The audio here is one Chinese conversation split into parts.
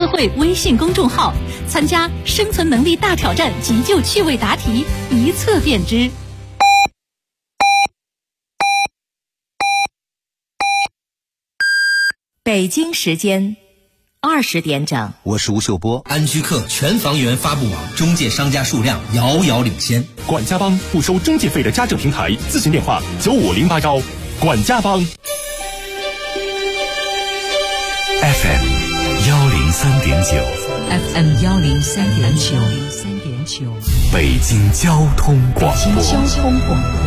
会微信公众号，参加生存能力大挑战急救趣味答题，一测便知。 北京时间20点整， 我是吴秀波。 安居客全房源发布网中介商家数量遥遥领先。 管家帮不收中介费的家政平台，咨询电话95081。管家帮 FM 103.9 FM 103.9， 北京交通广播。 北京交通广播，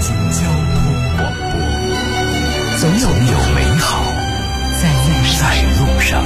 总有美好在路上。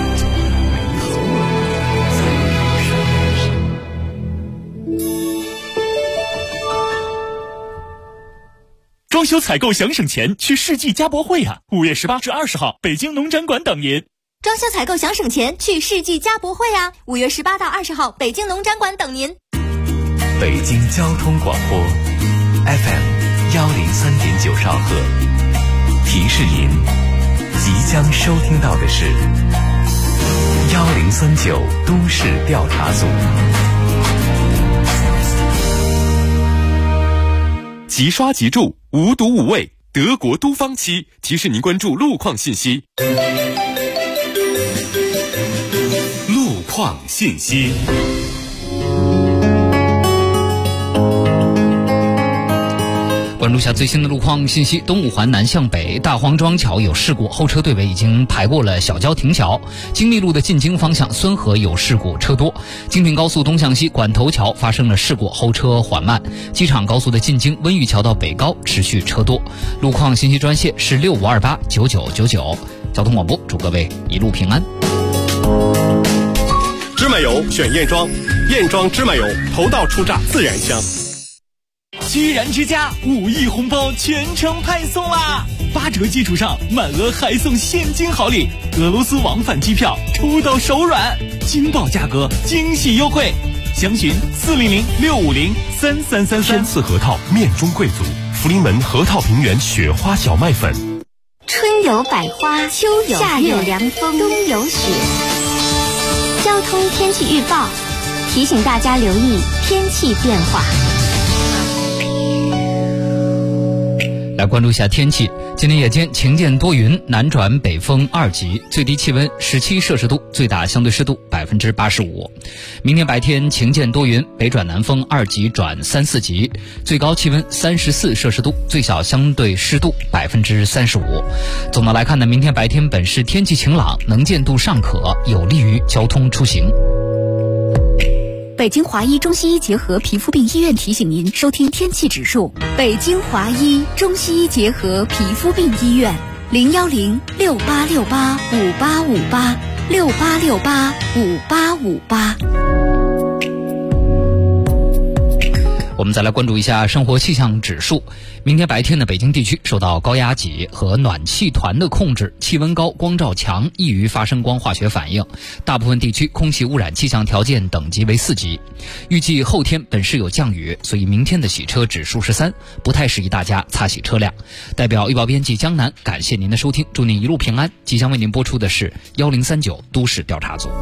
装修采购想省钱，去世纪家博会呀！5月18至20号，北京农展馆等您。 装修采购想省钱，去世纪家博会呀！5月18到20号，北京农展馆等您。 北京交通广播 FM 103.9兆赫，提示您即将收听到的是1039都市调查组。 即刷即住，无毒无味，德国都芳漆提示您关注路况信息。路况信息。 关注下最新的路况信息。东五环南向北大黄庄桥有事故，后车队尾已经排过了小交亭桥。京密路的进京方向孙河有事故，车多。京品高速东向西管头桥发生了事故，后车缓慢。机场高速的进京温榆桥到北高持续车多。路况信息专线是65289999。交通广播祝各位一路平安。 芝麻油选燕庄，燕庄芝麻油头道出榨自然香。居然之家5亿红包全程派送啦！8折基础上满额还送现金好礼，俄罗斯往返机票抽到手软，惊爆价格，惊喜优惠，详询400-650-3333。天赐核桃面中贵族，福临门核桃平原雪花小麦粉。 春有百花，秋有夏有凉风，冬有雪。交通天气预报提醒大家留意天气变化。 来关注一下天气。今天夜间晴间多云，南转北风2级，最低气温17摄氏度，最大相对湿度85%。明天白天晴间多云，北转南风2级转3、4级，最高气温34摄氏度，最小相对湿度35%。总的来看呢，明天白天本市天气晴朗，能见度尚可，有利于交通出行。 北京华医中西医结合皮肤病医院提醒您收听天气指数。北京华医中西医结合皮肤病医院，010-6868-5858，6868-5858。 我们再来关注一下生活气象指数。明天白天的北京地区受到高压脊和暖气团的控制，气温高，光照强，易于发生光化学反应。大部分地区空气污染气象条件等级为4级。预计后天本市有降雨，所以明天的洗车指数是3，不太适宜大家擦洗车辆。代表预报编辑江南，感谢您的收听，祝您一路平安。即将为您播出的是1039都市调查组。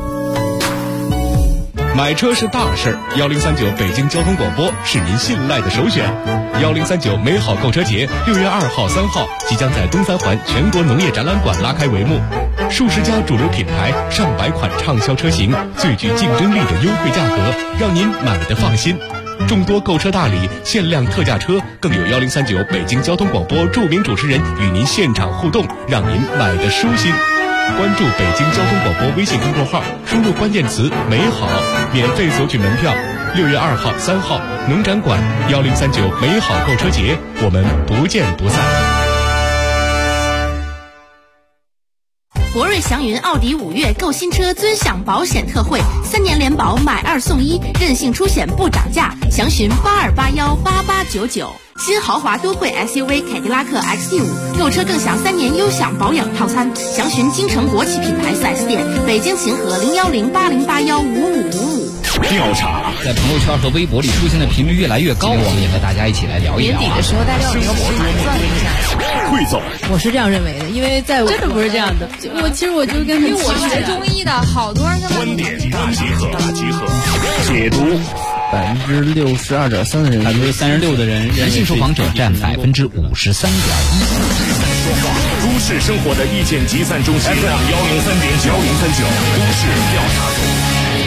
买车是大事，1039北京交通广播是您信赖的首选。1039美好购车节6月2号、3号即将在东三环全国农业展览馆拉开帷幕，数十家主流品牌、上百款畅销车型，最具竞争力的优惠价格，让您买得放心。众多购车大礼、限量特价车，更有1039北京交通广播著名主持人与您现场互动，让您买得舒心。关注北京交通广播微信公众号，输入关键词美好，免费索取门票。6月2号、3号农展馆1039美好购车节，我们不见不散。 博瑞祥云奥迪5月购新车尊享保险特惠，3年联保买2送1，任性出险不涨价，详询82818899。新豪华都会 SUV 凯迪拉克 XT5 购车更享3年优享保养套餐，详询京城国企品牌 4S 店，北京秦河01080815555。 调查在朋友圈和微博里出现的频率越来越高，我们也和大家一起来聊一聊。 年底的时候，大家有没有打算一下？ 汇总。 我是这样认为的，因为在我真的不是这样的。其实我就是跟，因为我学中医的，好多人观点大集合，解读。 62.3%的人 ，36%的人，男性受访者占53.1%。 都市生活的意见集散中心 FM 103.9，103.9都市调查组。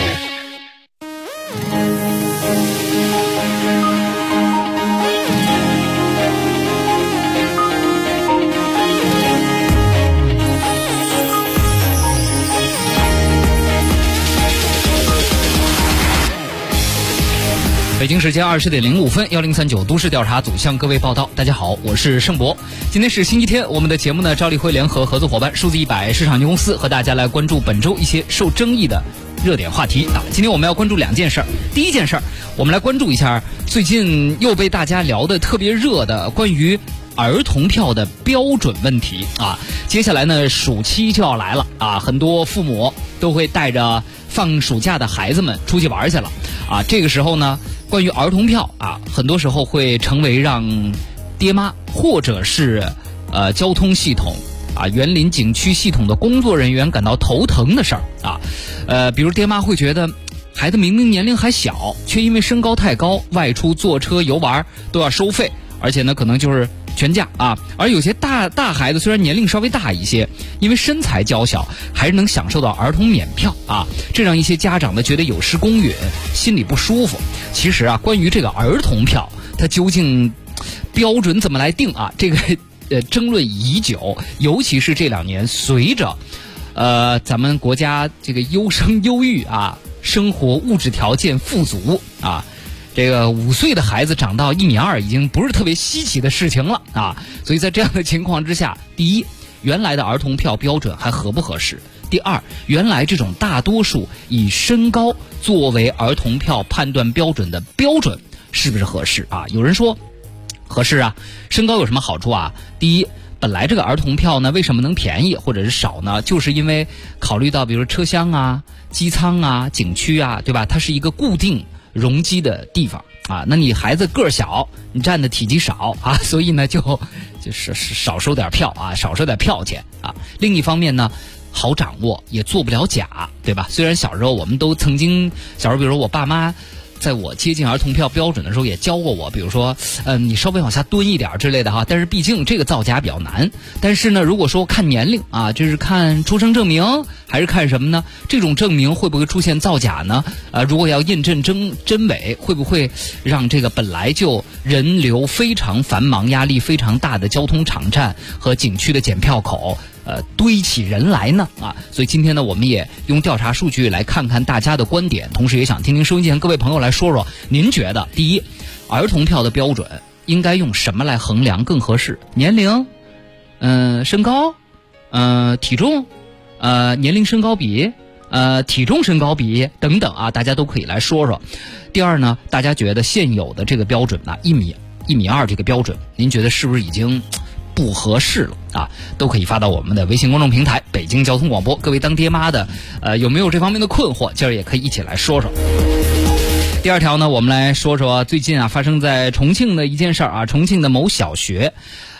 北京时间20点05分，1039都市调查组向各位报道。大家好，我是盛博。今天是星期天，我们的节目呢，赵立辉联合合作伙伴数字100市场公司和大家来关注本周一些受争议的热点话题啊。今天我们要关注2件事儿。第一件事儿，我们来关注一下最近又被大家聊得特别热的关于儿童票的标准问题啊。接下来呢，暑期就要来了啊，很多父母都会带着放暑假的孩子们出去玩去了啊。这个时候呢，关于儿童票啊，很多时候会成为让爹妈或者是交通系统啊、园林景区系统的工作人员感到头疼的事儿啊。比如爹妈会觉得孩子明明年龄还小，却因为身高太高，外出坐车游玩都要收费，而且呢可能就是全价啊。而有些大孩子虽然年龄稍微大一些，因为身材娇小，还是能享受到儿童免票啊，这让一些家长呢觉得有失公允，心里不舒服。其实啊，关于这个儿童票，它究竟标准怎么来定啊？这个争论已久，尤其是这2年，随着咱们国家这个优生优育啊，生活物质条件富足啊。这个5岁的孩子长到1.2米已经不是特别稀奇的事情了啊，所以在这样的情况之下，第一，原来的儿童票标准还合不合适？第二，原来这种大多数以身高作为儿童票判断标准的标准是不是合适啊？有人说合适啊，身高有什么好处啊？第一，本来这个儿童票呢为什么能便宜或者是少呢？就是因为考虑到比如车厢啊、机舱啊、景区啊，对吧？它是一个固定容积的地方啊，那你孩子个儿小，你占的体积少啊，所以呢就是少收点票啊，少收点票钱啊。另一方面呢，好掌握，也做不了假，对吧？虽然小时候我们都曾经，小时候比如说我爸妈在我接近儿童票标准的时候也教过我，比如说你稍微往下蹲一点之类的哈，但是毕竟这个造假比较难。但是呢，如果说看年龄啊，这是看出生证明还是看什么呢？这种证明会不会出现造假呢？如果要验证真伪，会不会让这个本来就人流非常繁忙、压力非常大的交通场站和景区的检票口堆起人来呢啊？所以今天呢，我们也用调查数据来看看大家的观点，同时也想听听收音机前各位朋友来说说，您觉得第一，儿童票的标准应该用什么来衡量更合适？年龄、身高、体重、年龄身高比、体重身高比等等啊，大家都可以来说说。第二呢，大家觉得现有的这个标准呢，1.2米这个标准，您觉得是不是已经不合适了啊？都可以发到我们的微信公众平台北京交通广播。各位当爹妈的有没有这方面的困惑？今儿也可以一起来说说。第二条呢，我们来说说最近啊发生在重庆的一件事儿啊。重庆的某小学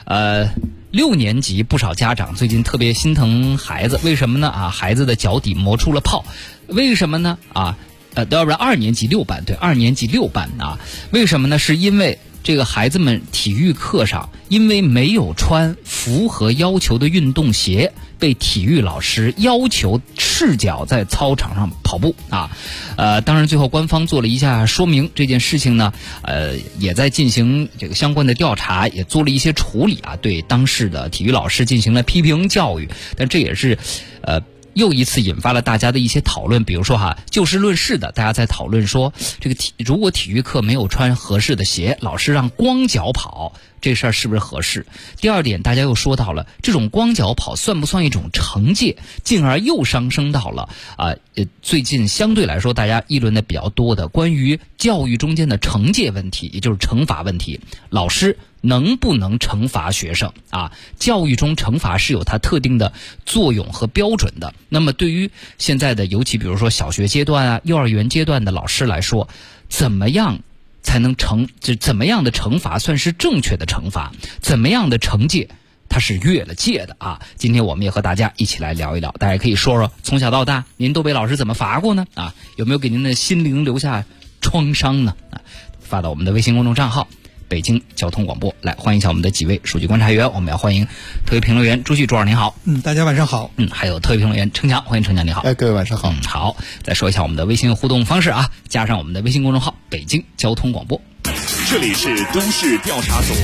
6年级不少家长最近特别心疼孩子，为什么呢啊？孩子的脚底磨出了泡，为什么呢啊？2年级6班，对，2年级6班啊，为什么呢？是因为这个孩子们体育课上因为没有穿符合要求的运动鞋，被体育老师要求赤脚在操场上跑步啊。当然最后官方做了一下说明，这件事情呢也在进行这个相关的调查，也做了一些处理啊，对当事的体育老师进行了批评教育。但这也是又一次引发了大家的一些讨论，比如说就事论事的，大家在讨论说，这个如果体育课没有穿合适的鞋，老师让光脚跑，这事儿是不是合适？第二点，大家又说到了这种光脚跑算不算一种惩戒，进而又上升到了最近相对来说大家议论的比较多的关于教育中间的惩戒问题，也就是惩罚问题，老师能不能惩罚学生啊？教育中惩罚是有它特定的作用和标准的。那么对于现在的尤其比如说小学阶段啊、幼儿园阶段的老师来说，怎么样才能就怎么样的惩罚算是正确的惩罚，怎么样的惩戒它是越了界的啊。今天我们也和大家一起来聊一聊，大家可以说说从小到大您都被老师怎么罚过呢？啊，有没有给您的心灵留下创伤呢？啊，发到我们的微信公众账号北京交通广播。来，欢迎一下我们的几位数据观察员。我们要欢迎特约评论员朱旭，朱老师您好。 大家晚上好。 还有特约评论员程强，欢迎程强你好。 各位晚上好。 好，再说一下我们的微信互动方式啊，加上我们的微信公众号北京交通广播。 这里是都市调查组。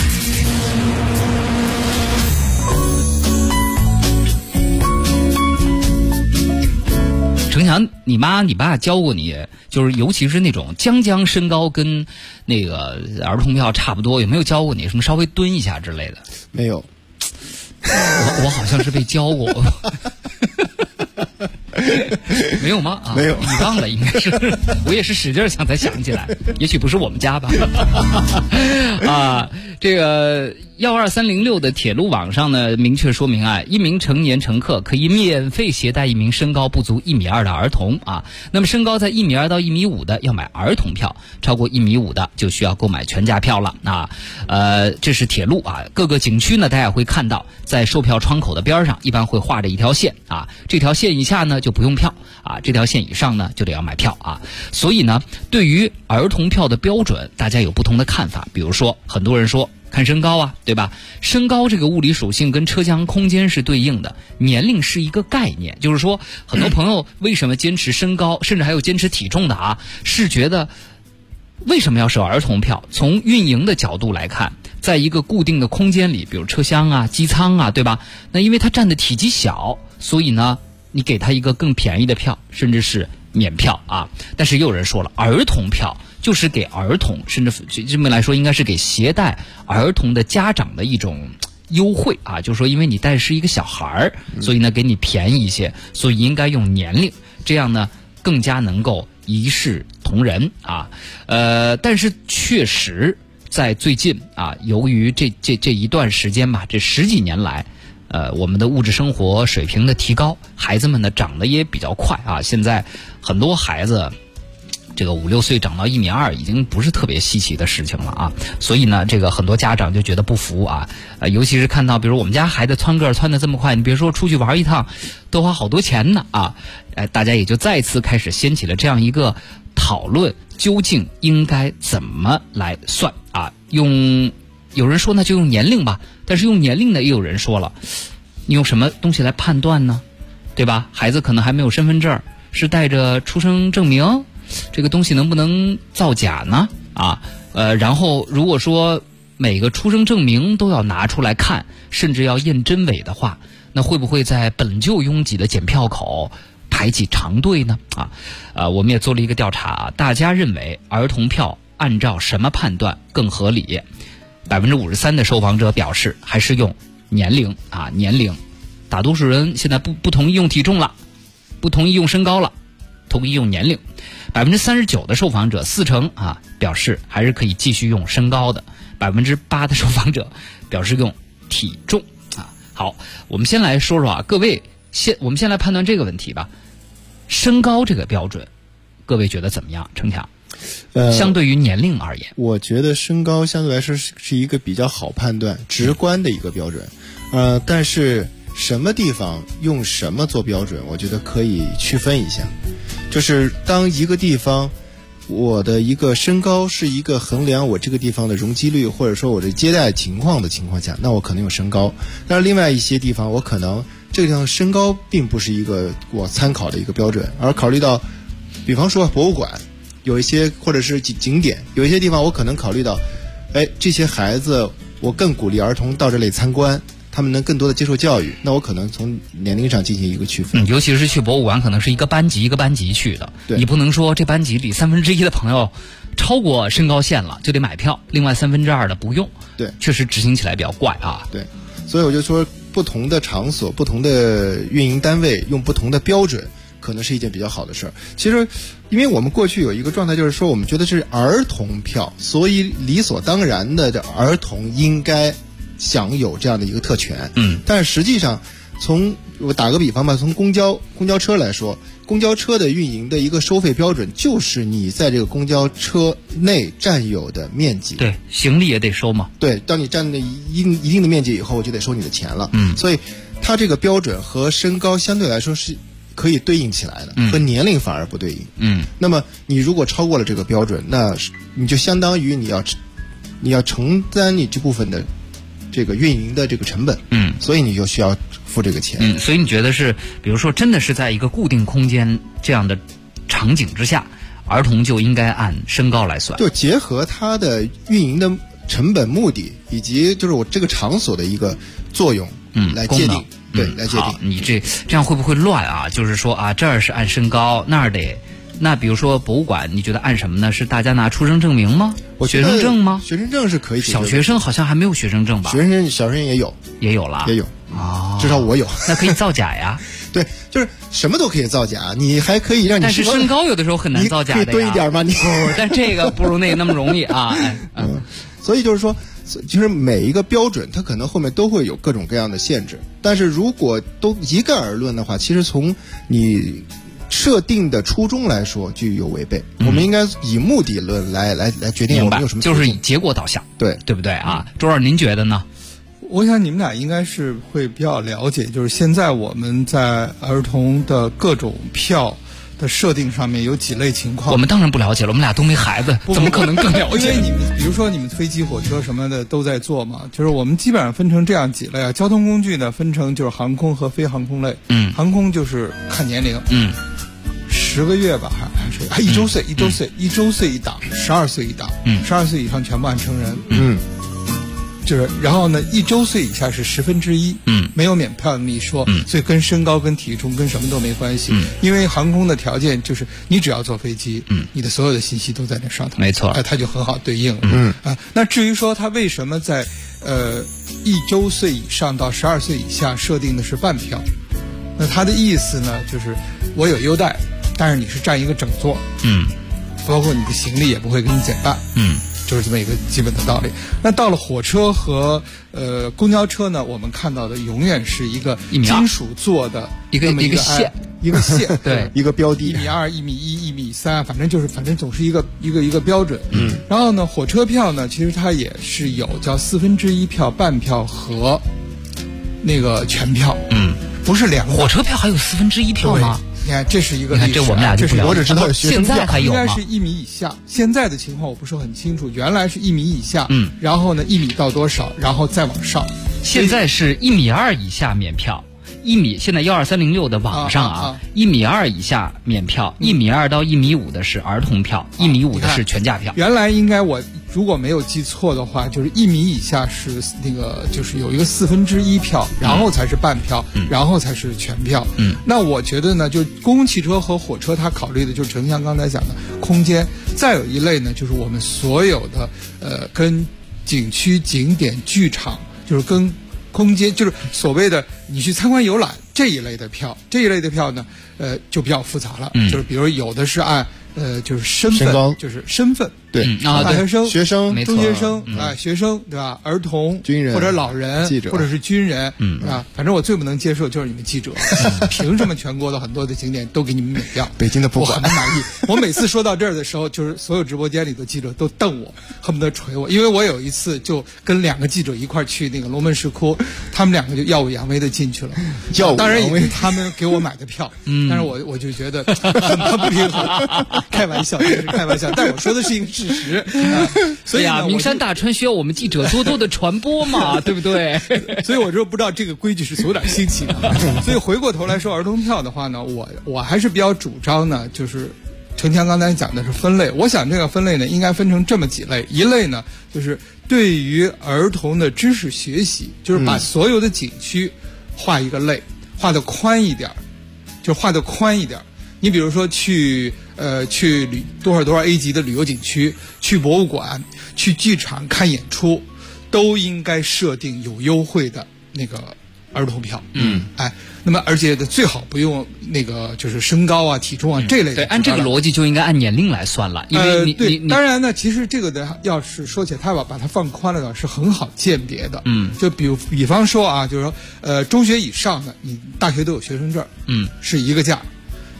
程强，你妈你爸教过你，就是尤其是那种将身高跟那个儿童票差不多，有没有教过你什么稍微蹲一下之类的？ 没有。 我好像是被教过。没有吗？ 没有， 你忘了应该是。我也是使劲想才想起来，也许不是我们家吧。啊，这个12306的铁路网上呢，明确说明啊，一名成年乘客可以免费携带一名身高不足1.2米的儿童啊。那么身高在1.2米到1.5米的要买儿童票，超过1.5米的就需要购买全价票了啊。这是铁路啊，各个景区呢，大家会看到在售票窗口的边上，一般会画着一条线啊，这条线以下呢就不用票啊，这条线以上呢就得要买票啊。所以呢，对于儿童票的标准，大家有不同的看法。比如说，很多人说看身高啊，对吧？身高这个物理属性跟车厢空间是对应的，年龄是一个概念。就是说，很多朋友为什么坚持身高，甚至还有坚持体重的啊，是觉得为什么要设儿童票？从运营的角度来看，在一个固定的空间里，比如车厢啊、机舱啊，对吧？那因为它占的体积小，所以呢，你给他一个更便宜的票，甚至是免票啊。但是也有人说了，儿童票就是给儿童，甚至这么来说，应该是给携带儿童的家长的一种优惠啊。就是说，因为你带的是一个小孩儿，所以呢给你便宜一些，所以应该用年龄，这样呢更加能够一视同仁啊。但是确实在最近啊，由于这一段时间吧，这10几年来。我们的物质生活水平的提高，孩子们呢长得也比较快啊。现在很多孩子这个5、6岁长到1.2米已经不是特别稀奇的事情了啊。所以呢，这个很多家长就觉得不服啊。尤其是看到比如我们家孩子蹿个蹿得这么快，你别说出去玩一趟都花好多钱呢啊。大家也就再次开始掀起了这样一个讨论，究竟应该怎么来算啊？有人说呢就用年龄吧，但是用年龄呢也有人说了，你用什么东西来判断呢？对吧？孩子可能还没有身份证，是带着出生证明，这个东西能不能造假呢？啊，然后如果说每个出生证明都要拿出来看，甚至要验真伪的话，那会不会在本就拥挤的检票口排起长队呢？我们也做了一个调查啊，大家认为儿童票按照什么判断更合理？53%的受访者表示还是用年龄啊，年龄。大多数人现在不同意用体重了，不同意用身高了，同意用年龄。39%的受访者40%啊表示还是可以继续用身高的，8%的受访者表示用体重啊。好，我们先来说说啊，各位我们先来判断这个问题吧。身高这个标准，各位觉得怎么样？程强？相对于年龄而言， 我觉得身高相对来说是一个比较好判断、直观的一个标准。但是什么地方用什么做标准，我觉得可以区分一下。就是当一个地方我的一个身高是一个衡量我这个地方的容积率，或者说我的接待情况的情况下，那我可能用身高。但是另外一些地方，我可能这个地方身高并不是一个我参考的一个标准，而考虑到，比方说博物馆。有一些或者是景点，有一些地方我可能考虑到，这些孩子我更鼓励儿童到这里参观，他们能更多的接受教育，那我可能从年龄上进行一个区分。 尤其是去博物馆，可能是一个班级一个班级去的，你不能说这班级里1/3的朋友超过身高线了就得买票，另外2/3的不用。 对，确实执行起来比较怪啊。 对，所以我就说，不同的场所、不同的运营单位用不同的标准。可能是一件比较好的事儿。其实，因为我们过去有一个状态，就是说我们觉得这是儿童票，所以理所当然的，这儿童应该享有这样的一个特权。但是实际上，我打个比方吧，从公交车来说， 公交车的运营的一个收费标准就是你在这个公交车内占有的面积。 对，行李也得收嘛。 对，当你占了一定的面积以后，就得收你的钱了。所以它这个标准和身高相对来说是可以对应起来的，和年龄反而不对应。那么你如果超过了这个标准，那你就相当于你要承担你这部分的这个运营的这个成本。所以你就需要付这个钱。 所以你觉得是，比如说真的是在一个固定空间这样的场景之下，儿童就应该按身高来算， 就结合它的运营的成本目的以及就是我这个场所的一个作用，来界定。对，来界定。 好，你这样会不会乱啊？就是说啊，这儿是按身高，那儿得。那比如说博物馆，你觉得按什么呢？是大家拿出生证明吗？学生证吗？ 学生证是可以。 小学生好像还没有学生证吧？ 小学生也有了，也有哦， 至少我有。 那可以造假呀？ 对，就是什么都可以造假，你还可以让你。 但是身高有的时候很难造假的呀。 可以蹲一点吗？你但这个不如那个那么容易啊。 所以就是说，其实每一个标准它可能后面都会有各种各样的限制，但是如果都一概而论的话，其实从你设定的初衷来说就有违背。我们应该以目的论来决定我们有什么， 就是以结果导向，对不对啊？周二您觉得呢？ 我想你们俩应该是会比较了解，就是现在我们在儿童的各种票的设定上面有几类情况。 我们当然不了解了，我们俩都没孩子，怎么可能更了解？ 因为你们比如说你们飞机、火车什么的都在做嘛，就是我们基本上分成这样几类啊。交通工具呢分成就是航空和非航空类。航空就是看年龄。10个月吧，还是1周岁，1周岁一档，12岁一档，12岁以上全部按成人。就是，然后呢，1周岁以下是1/10，没有免票那么一说，所以跟身高、跟体重、跟什么都没关系。因为航空的条件就是，你只要坐飞机，你的所有的信息都在那上头， 没错， 它就很好对应了。那至于说它为什么在1周岁以上到12岁以下设定的是半票，那它的意思呢，就是我有优待，但是你是占一个整座，包括你的行李也不会给你减半，就是这么一个基本的道理。那到了火车和公交车呢，我们看到的永远是一个金属做的一个线， 对， 一个标的 ，1.2米、1.1米、1.3米，反正总是一个标准。然后呢，火车票呢，其实它也是有叫1/4票、半票和那个全票。不是两个。 火车票还有1/4票吗？ 你看，这是一个历史， 这我们俩就不了解。 我只知道现在还有吗？ 应该是1米以下。现在的情况我不是很清楚，原来是1米以下，然后呢1米到多少，然后再往上。 现在是1.2米以下免票，1米现在12306的网上1.2米以下免票，1.2米到1.5米的是儿童票，1.5米的是全价票。 原来应该我如果没有记错的话，就是1米以下是那个就是有一个1/4票，然后才是半票，然后才是全票。那我觉得呢，就公共汽车和火车它考虑的就是丞相刚才讲的空间，再有一类呢就是我们所有的跟景区、景点、剧场，就是跟空间，就是所谓的你去参观游览这一类的票，呢，就比较复杂了。就是比如有的是按就是身份，就是身份， 对大学生、 学生、 中学生学生对吧？儿童、 军人或者老人、 记者或者是军人，啊，反正我最不能接受就是你们记者，凭什么全国的很多的景点都给你们免票？ 北京的不管， 我很不满意。我每次说到这儿的时候，就是所有直播间里的记者都瞪我，恨不得捶我，因为我有一次就跟2个记者一块去那个龙门石窟，他们2个就耀武扬威的进去了，当然也是他们给我买的票，但是我就觉得很不平衡。开玩笑，这是开玩笑，但我说的是一个事实。所以呀，名山大川需要我们记者多多的传播嘛，对不对？ 所以我就不知道这个规矩是有点新奇的。所以回过头来说儿童票的话呢，我还是比较主张呢，就是陈强刚才讲的是分类。我想这个分类呢，应该分成这么几类。一类呢，就是对于儿童的知识学习，就是把所有的景区划一个类，划得宽一点，你比如说去多少 A 级的旅游景区，去博物馆，去剧场看演出，都应该设定有优惠的那个儿童票。那么而且最好不用那个就是身高啊、体重啊这类的。 对，按这个逻辑就应该按年龄来算了，因为你当然呢，其实这个的要是说起来，他把它放宽了呢，是很好鉴别的。就比方说啊，就是说中学以上的，你大学都有学生证，是一个价。然后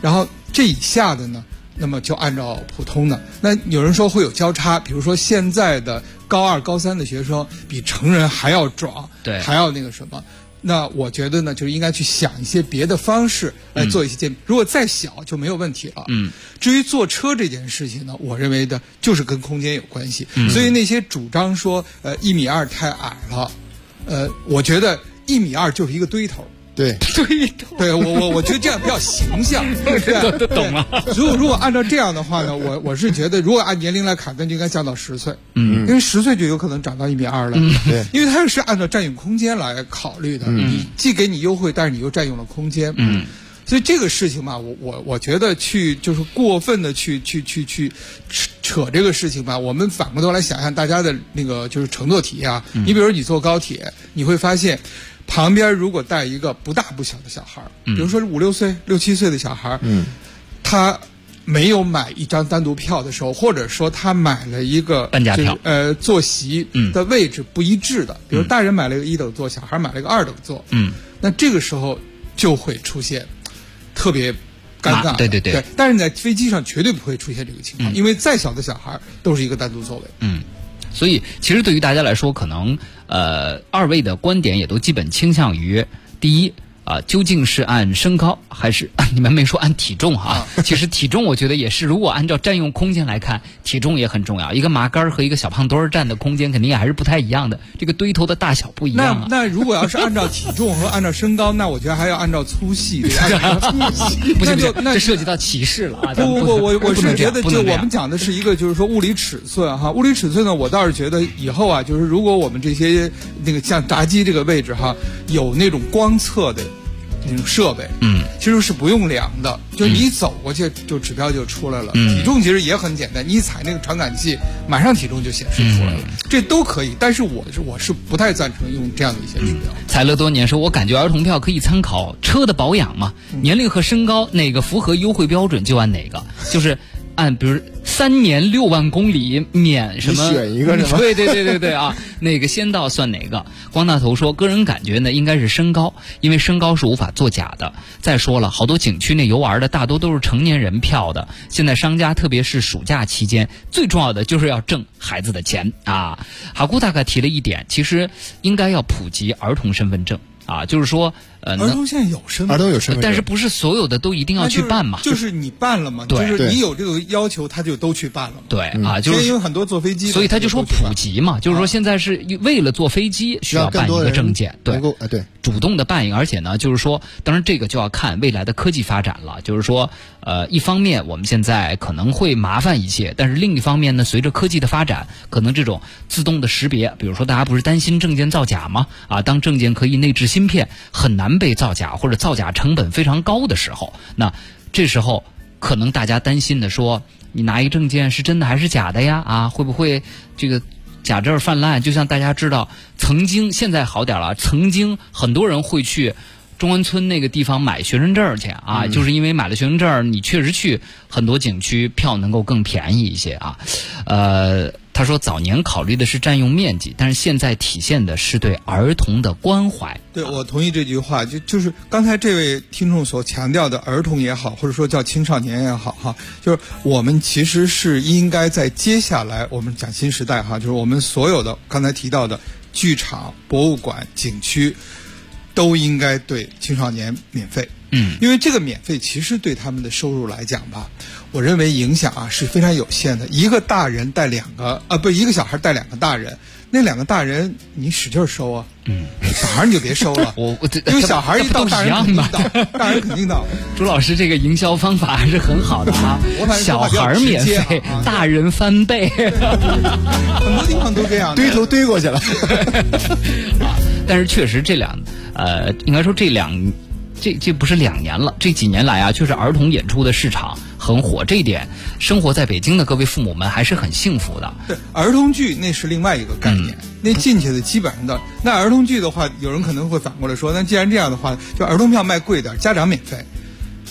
这以下的呢，那么就按照普通的。那有人说会有交叉，比如说现在的高2、高3的学生比成人还要壮， 对， 还要那个什么。那我觉得呢，就应该去想一些别的方式来做一些鉴别。如果再小就没有问题了。至于坐车这件事情呢，我认为的就是跟空间有关系。所以那些主张说1.2米太矮了，我觉得1.2米就是一个堆头。 对， 对，我觉得这样比较形象， 都懂了。 如果按照这样的话呢，我是觉得，如果按年龄来看，那就应该降到10岁，因为10岁就有可能长到1.2米了， 对， 因为它是按照占用空间来考虑的，你既给你优惠，但是你又占用了空间，所以这个事情嘛，我觉得就是过分的去扯这个事情吧，我们反过头来想象大家的那个就是乘坐体验啊，你比如你坐高铁，你会发现。旁边如果带一个不大不小的小孩，比如说5、6岁、6、7岁的小孩，他没有买一张单独票的时候，或者说他买了一个半价票， 坐席的位置不一致的，比如大人买了一个1等座，小孩买了一个2等座，那这个时候就会出现特别尴尬， 对。 但是你在飞机上绝对不会出现这个情况，因为再小的小孩都是一个单独座位， 所以其实对于大家来说，可能二位的观点也都基本倾向于第一究竟是按身高还是你们没说按体重哈？其实体重我觉得也是，如果按照占用空间来看，体重也很重要。一个麻杆和一个小胖墩儿占的空间肯定也还是不太一样的，这个堆头的大小不一样啊。 那如果要是按照体重和按照身高，那我觉得还要按照粗细。 不行，那这涉及到歧视了啊！ 我是觉得，就我们讲的是一个，就是说物理尺寸哈。物理尺寸呢，我倒是觉得以后啊，就是如果我们这些那个像闸机这个位置哈，有那种光测的那种设备，其实是不用量的，就是你走过去就指标就出来了。体重其实也很简单，你一踩那个传感器，马上体重就显示出来了，这都可以。但是我是不太赞成用这样的一些指标。 采乐多年说，我感觉儿童票可以参考车的保养嘛，年龄和身高哪个符合优惠标准就按哪个，就是按比如3年6万公里免什么， 选一个是吗？ 对啊，哪个先到算哪个。光大头说，个人感觉呢应该是身高，因为身高是无法作假的。再说了，好多景区内游玩的大多都是成年人票的，现在商家特别是暑假期间，最重要的就是要挣孩子的钱啊。哈姑大概提了一点，其实应该要普及儿童身份证啊，就是说儿童现在有身份证， 儿童有身份证， 但是不是所有的都一定要去办嘛？ 就是你办了嘛，就是你有这个要求，他就都去办了嘛。 对啊，就是因为很多坐飞机， 所以他就说普及嘛，就是说现在是为了坐飞机需要办一个证件，对，主动的办一个，而且呢，就是说，当然这个就要看未来的科技发展了，就是说，一方面我们现在可能会麻烦一些，但是另一方面呢，随着科技的发展，可能这种自动的识别，比如说大家不是担心证件造假吗？啊，当证件可以内置芯片，很难被造假或者造假成本非常高的时候，那这时候可能大家担心的说，你拿一个证件是真的还是假的呀？啊，会不会这个假证泛滥？就像大家知道，现在好点了，曾经很多人会去中关村那个地方买学生证去啊，就是因为买了学生证，你确实去很多景区票能够更便宜一些啊。他说早年考虑的是占用面积，但是现在体现的是对儿童的关怀。 对，我同意这句话，就是刚才这位听众所强调的儿童也好，或者说叫青少年也好哈，就是我们其实是应该在接下来我们讲新时代哈，就是我们所有的刚才提到的剧场、博物馆、景区都应该对青少年免费。因为这个免费其实对他们的收入来讲吧，我认为影响啊是非常有限的。一个大人带一个小孩带2个大人，那2个大人你使劲收啊，小孩你就别收了，因为小孩一到大人肯定到，大人肯定到。 朱老师这个营销方法还是很好的啊，小孩免费，大人翻倍， 很多地方都这样， 堆头堆过去了。 但是确实应该说这不是2年了，这几年来啊，确实儿童演出的市场很火，这一点生活在北京的各位父母们还是很幸福的。 对，儿童剧那是另外一个概念，那进去的基本上的那儿童剧的话，有人可能会反过来说，那既然这样的话，就儿童票卖贵点，家长免费。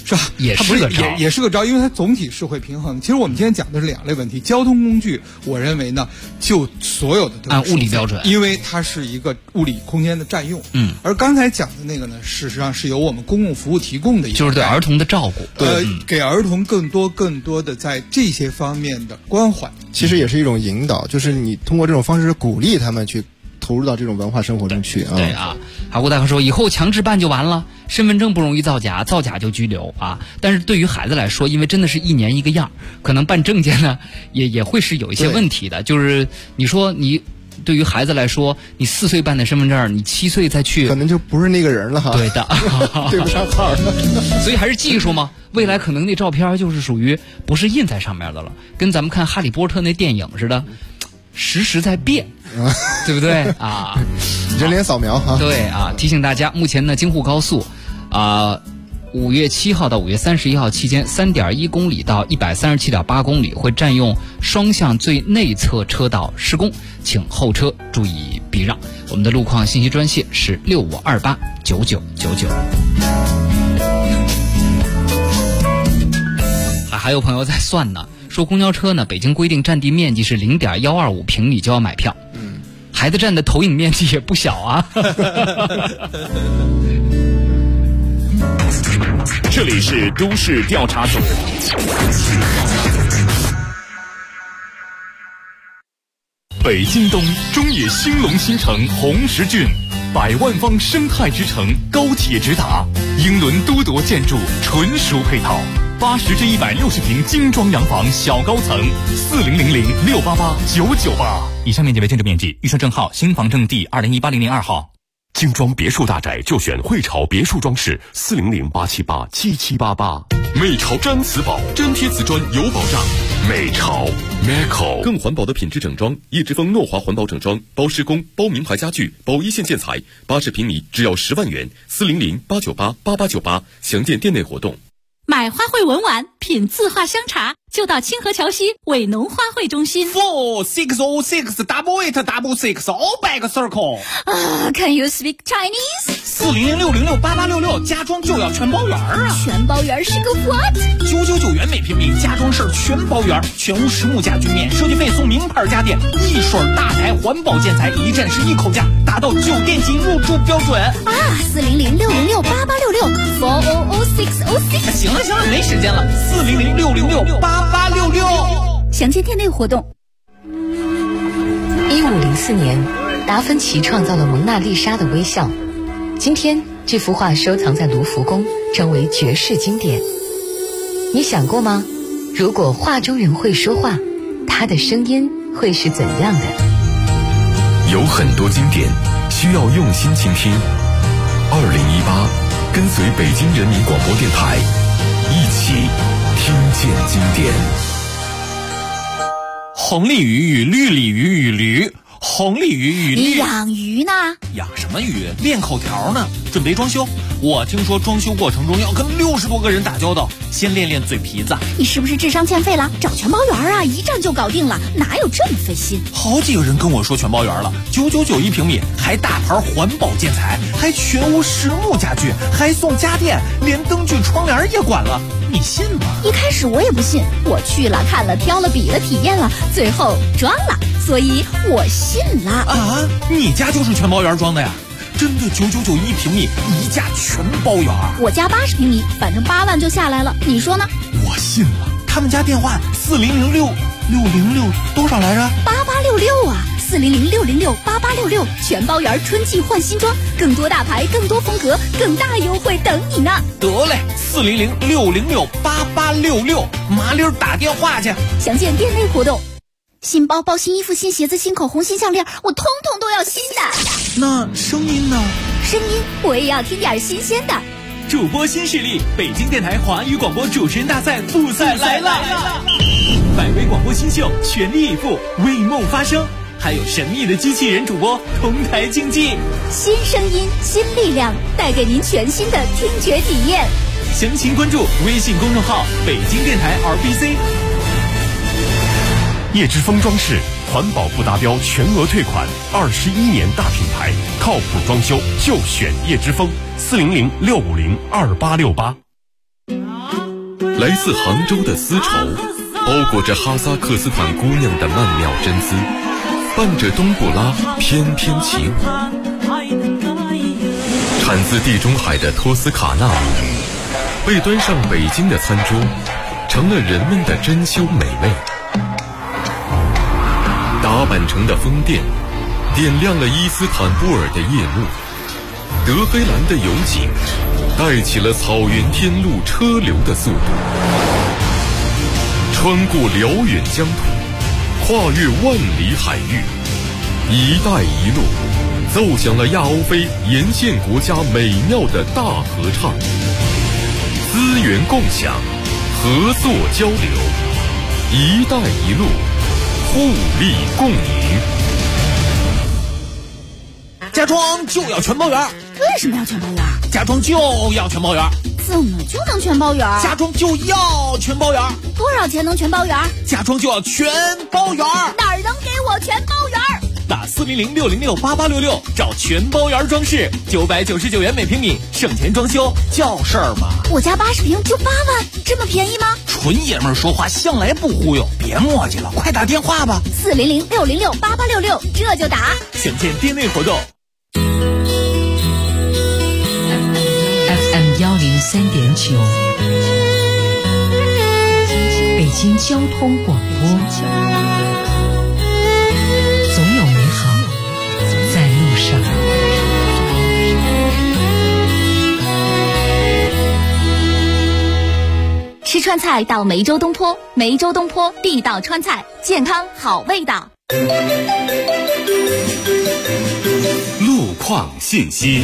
是吧？ 也是个招， 也是个招，因为它总体是会平衡。其实我们今天讲的是两类问题，交通工具，我认为呢，就所有的都按物理标准， 因为它是一个物理空间的占用。而刚才讲的那个呢，事实上是由我们公共服务提供的一个， 就是对儿童的照顾， 给儿童更多的在这些方面的关怀， 其实也是一种引导，就是你通过这种方式鼓励他们去投入到这种文化生活中去啊。 对啊，好，郭大哥说以后强制办就完了，身份证不容易造假，造假就拘留啊。但是对于孩子来说，因为真的是一年一个样，可能办证件呢也会是有一些问题的。就是你说你对于孩子来说，你4岁办的身份证，你7岁再去， 可能就不是那个人了哈。 对的， 对不上号了。 所以还是技术嘛，未来可能那照片就是属于不是印在上面的了，跟咱们看《哈利波特》那电影似的，实在变。对不对啊？ 人脸扫描哈。 对啊，提醒大家，目前呢，京沪高速5月7号到5月31号期间，3.1公里到137.8公里会占用双向最内侧车道施工，请后车注意避让。我们的路况信息专线是65289999。还有朋友在算呢，说公交车呢，北京规定占地面积是0.125平米就要买票。孩子站的投影面积也不小啊。 这里是都市调查组。北京东中野兴隆新城红石郡，100万方生态之城，高铁直达，英伦多铎建筑，纯熟配套，80至160平精装洋房小高层，4000688998。 以上面积为建筑面积，预售证号新房证第20180002号。 精装别墅大宅就选汇潮别墅装饰，4008787788。美潮毡瓷宝，粘贴瓷砖有保障。美潮 Meco 更环保的品质整装，叶之峰诺华环保整装，包施工，包名牌家具，包一线建材，80平米只要10万元，4008988898。详见店内活动。 买花卉文玩，品字画香茶，就到清河桥西伟农花卉中心。 460688866 all back circle。 Can you speak Chinese？ 40066688866，家装就要全包圆啊！ 全包圆是个 what？999 元每平米，家装事儿全包圆，全屋实木家具免设计费，送名牌家电，一水大台环保建材，一站式一口价，达到酒店级入住标准啊！40066688866，4000606。 行了，没时间了，40066688866。 详见店内活动。 1504年，达芬奇创造了蒙娜丽莎的微笑。今天，这幅画收藏在卢浮宫，成为绝世经典。你想过吗？如果画中人会说话，他的声音会是怎样的？ 有很多经典需要用心倾听。2018，跟随北京人民广播电台，一起听见经典。 红鲤鱼与绿鲤鱼与驴，红鲤鱼与绿。 你养鱼呢？ 养什么鱼？练口条呢，准备装修。我听说装修过程中要跟60多个人打交道，先练练嘴皮子。 你是不是智商欠费了？找全包圆啊，一站就搞定了，哪有这么费心？ 好几个人跟我说全包圆了，999平米，还大牌环保建材，还全屋实木家具，还送家电，连灯具窗帘也管了，你信吗？ 一开始我也不信，我去了看了挑了比了体验了，最后装了，所以我信了啊！你家就是全包圆装的呀？真的999平米，一价全包圆。 我家80平米，反正8万就下来了，你说呢？ 我信了。他们家电话4006606多少来着 ？8866啊，400668866，全包圆，春季换新装，更多大牌，更多风格，更大优惠等你呢。 得嘞，400668866，麻溜打电话去。 详见店内活动。新包包、新衣服、新鞋子、新口红、新项链，我通通都要新的。 那声音呢？ 声音我也要听点新鲜的。 主播新势力，北京电台华语广播主持人大赛复赛来了！100位广播新秀全力以赴，为梦发声，还有神秘的机器人主播同台竞技。 新声音，新力量，带给您全新的听觉体验。 详情关注微信公众号北京电台 RBC。 叶之峰装饰，环保不达标全额退款，21年大品牌，靠谱装修就选叶之峰，40065028868。 来自杭州的丝绸，包裹着哈萨克斯坦姑娘的曼妙真姿，伴着冬不拉翩翩起舞。产自地中海的托斯卡纳被端上北京的餐桌，成了人们的珍馐美味。达坂城的风电点亮了伊斯坦布尔的夜幕，德黑兰的油井带起了草原天路车流的速度，穿过辽远疆土，跨越万里海域，一带一路奏响了亚欧非沿线国家美妙的大合唱，资源共享，合作交流，一带一路，互利共赢。 家装就要全包圆。 为什么要全包圆？ 家装就要全包圆。 怎么就能全包圆？ 家装就要全包圆。 多少钱能全包圆？ 家装就要全包圆。 哪儿能给我全包圆？ 打400-606-8866找全包圆装饰，999元每平米，省钱装修叫事儿吗？ 我家80平就8万，这么便宜吗？ 纯爷们儿说话向来不忽悠，别磨叽了，快打电话吧。 400-606-8866，这就打。 选件店内活动。 FM 103.9，北京交通广播。总有美好在路上。 吃川菜到梅州东坡，梅州东坡地道川菜，健康好味道。 路况信息。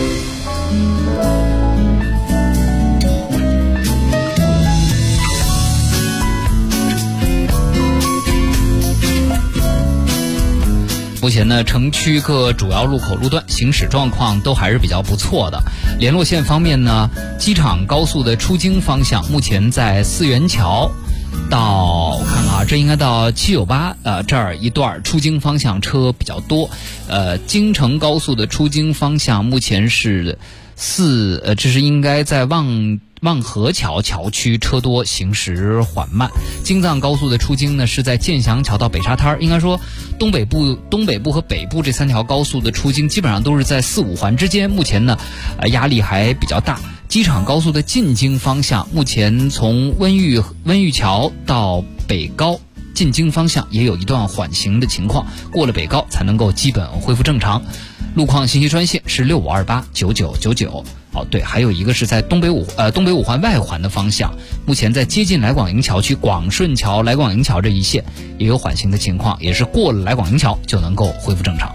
目前呢，城区各主要路口路段行驶状况都还是比较不错的。联络线方面呢，机场高速的出京方向，目前在四元桥到我看看啊，这应该到798这儿一段出京方向车比较多。京承高速的出京方向目前是这是应该在望河桥桥区车多，行驶缓慢。京藏高速的出京呢是在建祥桥到北沙滩，应该说东北部和北部这3条高速的出京基本上都是在4、5环之间，目前呢压力还比较大。机场高速的进京方向，目前从温榆桥到北高进京方向也有一段缓行的情况，过了北高才能够基本恢复正常。路况信息专线是65289999。对，还有一个是在东北五环外环的方向，目前在接近来广营桥区广顺桥来广营桥这一线也有缓行的情况，也是过了来广营桥就能够恢复正常。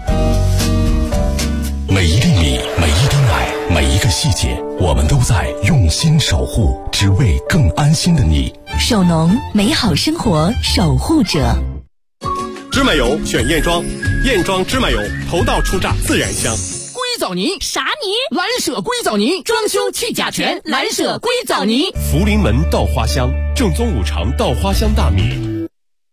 每一粒米，每一滴奶，每一个细节，我们都在用心守护，只为更安心的你。 首农，美好生活守护者。 芝麻油选燕庄，燕庄芝麻油头道出榨，自然香。 硅藻泥啥泥？ 蓝舍硅藻泥，装修去甲醛，蓝舍硅藻泥。 福临门稻花香，正宗五常稻花香大米。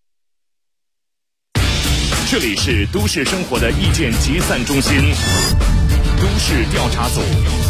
这里是都市生活的意见集散中心，都市调查组。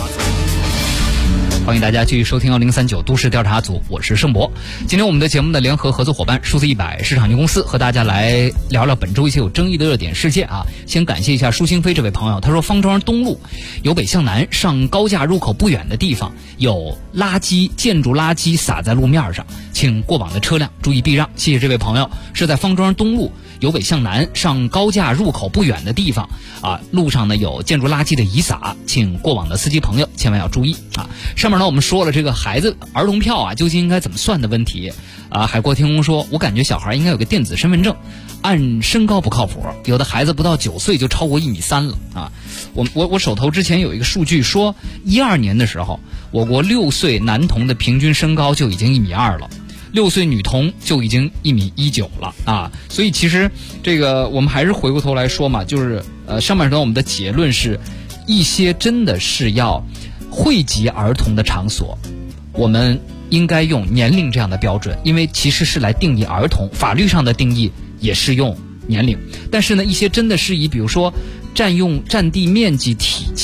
欢迎大家继续收听1039都市调查组，我是盛博。今天我们的节目的联合合作伙伴数字100市场有限公司和大家来聊聊本周一些有争议的热点事件啊。先感谢一下舒兴飞这位朋友，他说方庄东路由北向南上高架入口不远的地方有建筑垃圾洒在路面上，请过往的车辆注意避让。谢谢这位朋友，是在方庄东路由北向南上高架入口不远的地方啊，路上呢有建筑垃圾的遗撒，请过往的司机朋友千万要注意啊。上面呢我们说了这个儿童票啊究竟应该怎么算的问题啊。海阔天空说，我感觉小孩应该有个电子身份证，按身高不靠谱，有的孩子不到9岁就超过1.3米了啊。我手头之前有一个数据说，12年的时候，我国6岁男童的平均身高就已经1.2米了。6岁女童就已经1.19米了啊，所以其实这个我们还是回过头来说嘛，就是上半段我们的结论是，一些真的是要惠及儿童的场所，我们应该用年龄这样的标准，因为其实是来定义儿童，法律上的定义也是用年龄。但是呢，一些真的是以比如说占地面积、体积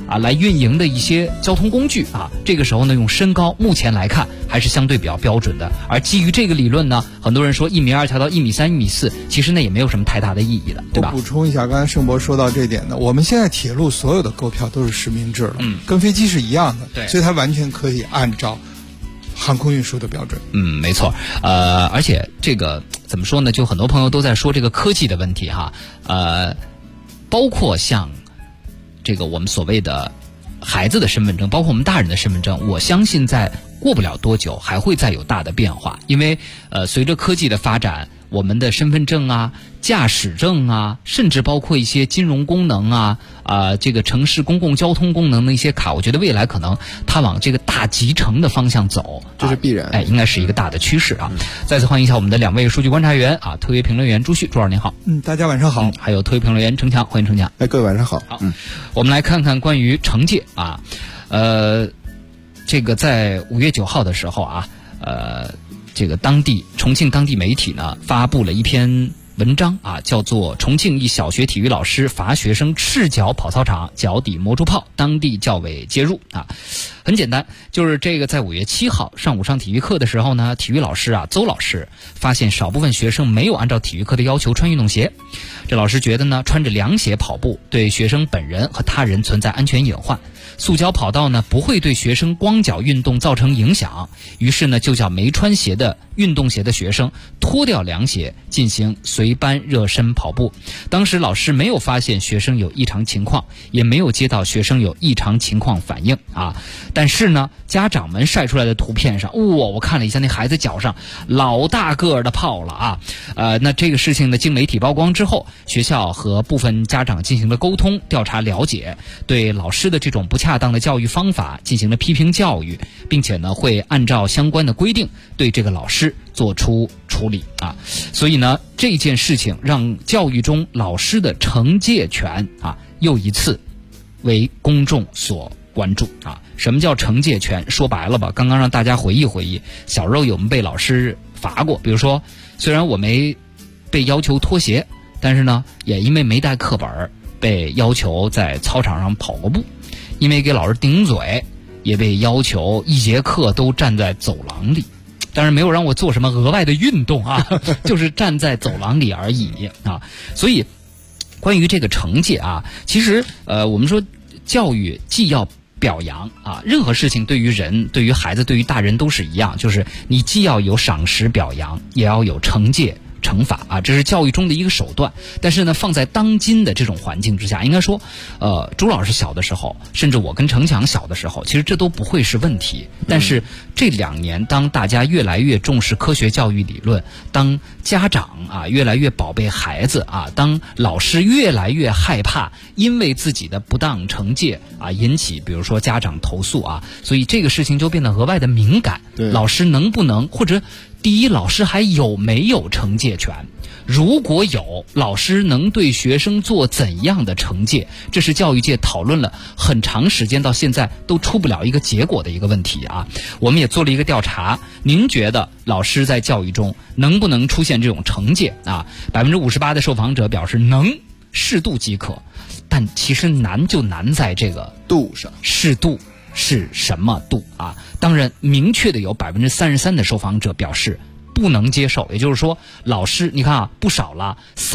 来运营的一些交通工具啊，这个时候呢用身高目前来看还是相对比较标准的。而基于这个理论呢，很多人说1.2米调到1.3米、1.4米，其实那也没有什么太大的意义的，对吧？ 我补充一下，刚才盛博说到这点呢，我们现在铁路所有的购票都是实名制了，跟飞机是一样的， 对， 所以它完全可以按照航空运输的标准。 没错。而且这个怎么说呢？就很多朋友都在说这个科技的问题哈，包括像这个我们所谓的孩子的身份证，包括我们大人的身份证，我相信在过不了多久还会再有大的变化，因为随着科技的发展，我们的身份证啊、驾驶证啊，甚至包括一些金融功能啊、这个城市公共交通功能的一些卡，我觉得未来可能它往这个大集成的方向走， 这是必然， 应该是一个大的趋势啊。再次欢迎一下我们的2位数据观察员啊，特约评论员朱旭，朱老师您好。 大家晚上好。 还有特约评论员程强，欢迎程强。 各位晚上好。 好，我们来看看关于惩戒啊，这个在5月9号的时候啊，这个重庆当地媒体呢发布了一篇文章啊，叫做《重庆一小学体育老师罚学生赤脚跑操场，脚底磨出泡，当地教委介入》啊。很简单，就是这个在5月7号上午上体育课的时候呢，体育老师邹老师发现少部分学生没有按照体育课的要求穿运动鞋。这老师觉得呢，穿着凉鞋跑步对学生本人和他人存在安全隐患，塑胶跑道呢不会对学生光脚运动造成影响，于是呢就叫没穿鞋的运动鞋的学生脱掉凉鞋进行随班热身跑步。当时老师没有发现学生有异常情况，也没有接到学生有异常情况反应啊。但是呢，家长们晒出来的图片上，我看了一下，那孩子脚上老大个的泡了啊。那这个事情呢，经媒体曝光之后，学校和部分家长进行了沟通、调查、了解，对老师的这种不恰当的教育方法进行了批评教育，并且呢，会按照相关的规定对这个老师做出处理啊。所以呢，这件事情让教育中老师的惩戒权啊，又一次为公众所关注啊。什么叫惩戒权？说白了吧，刚刚让大家回忆回忆，小时候有没有被老师罚过？比如说，虽然我没被要求脱鞋，但是呢，也因为没带课本被要求在操场上跑过步，因为给老师顶嘴，也被要求一节课都站在走廊里。当然没有让我做什么额外的运动啊，就是站在走廊里而已啊。所以关于这个惩戒啊，其实我们说教育既要表扬啊，任何事情对于人、对于孩子、对于大人都是一样，就是你既要有赏识表扬，也要有惩戒惩罚啊，这是教育中的一个手段。但是呢，放在当今的这种环境之下，应该说朱老师小的时候，甚至我跟程强小的时候，其实这都不会是问题。但是这2年，当大家越来越重视科学教育理论，当家长啊越来越宝贝孩子啊，当老师越来越害怕因为自己的不当惩戒啊引起比如说家长投诉啊，所以这个事情就变得额外的敏感。老师能不能，或者第一，老师还有没有惩戒权？如果有，老师能对学生做怎样的惩戒？这是教育界讨论了很长时间，到现在都出不了一个结果的一个问题啊。我们也做了一个调查，您觉得老师在教育中能不能出现这种惩戒啊？58%的受访者表示能，适度即可。但其实难就难在这个度上，适度是什么度啊？当然，明确的有33%的受访者表示不能接受，也就是说，老师你看啊，不少了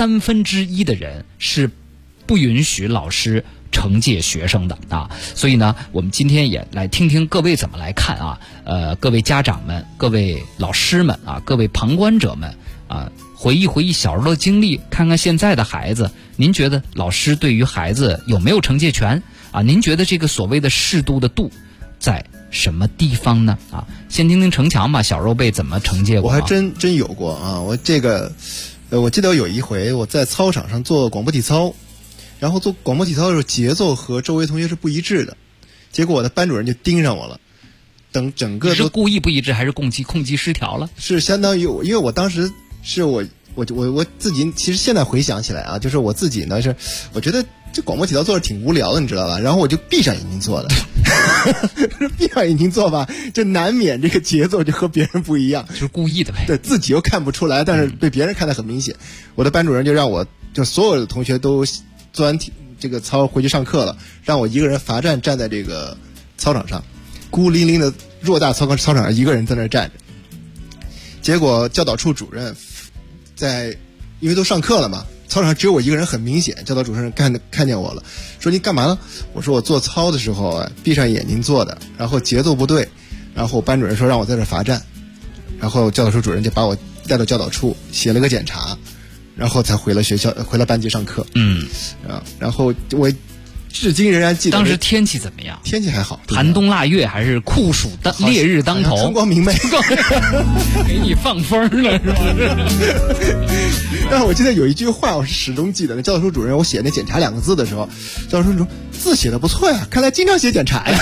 ，1/3的人是不允许老师惩戒学生的啊。所以呢，我们今天也来听听各位怎么来看啊。各位家长们、各位老师们啊、各位旁观者们啊，回忆回忆小时候的经历，看看现在的孩子，您觉得老师对于孩子有没有惩戒权啊？您觉得这个所谓的适度的度在什么地方呢？啊，先听听程强吧，小时候被怎么惩戒过？ 我还真有过啊！我这个，我记得有一回我在操场上做广播体操，然后做广播体操的时候节奏和周围同学是不一致的，结果我的班主任就盯上我了。等整个是故意不一致还是控制失调了？ 是相当于因为我当时是我自己，其实现在回想起来啊，就是我自己呢是我觉得这广播体操做的挺无聊的，你知道吧？然后我就闭上眼睛做的，闭上眼睛做吧，就难免这个节奏就和别人不一样， 就是故意的呗。 对自己又看不出来，但是被别人看得很明显。我的班主任就让我就所有的同学都这个操回去上课了，让我一个人罚站站在这个操场上，孤零零的偌大操场上一个人在那站着。结果教导处主任因为都上课了嘛，操场上只有我一个人，很明显教导主任看见我了，说你干嘛呢？我说我做操的时候闭上眼睛做的，然后节奏不对，然后班主任说让我在这罚站，然后教导处主任就把我带到教导处写了个检查，然后才回了学校，回了班级上课。然后我至今仍然记得。 当时天气怎么样？ 天气还好， 寒冬腊月还是酷暑烈日当头？ 春光明媚， 给你放风了是吧？ 但是我记得有一句话我是始终记得，那教导处主任我写那检查2个字的时候，教导处说字写的不错呀，看来经常写检查呀。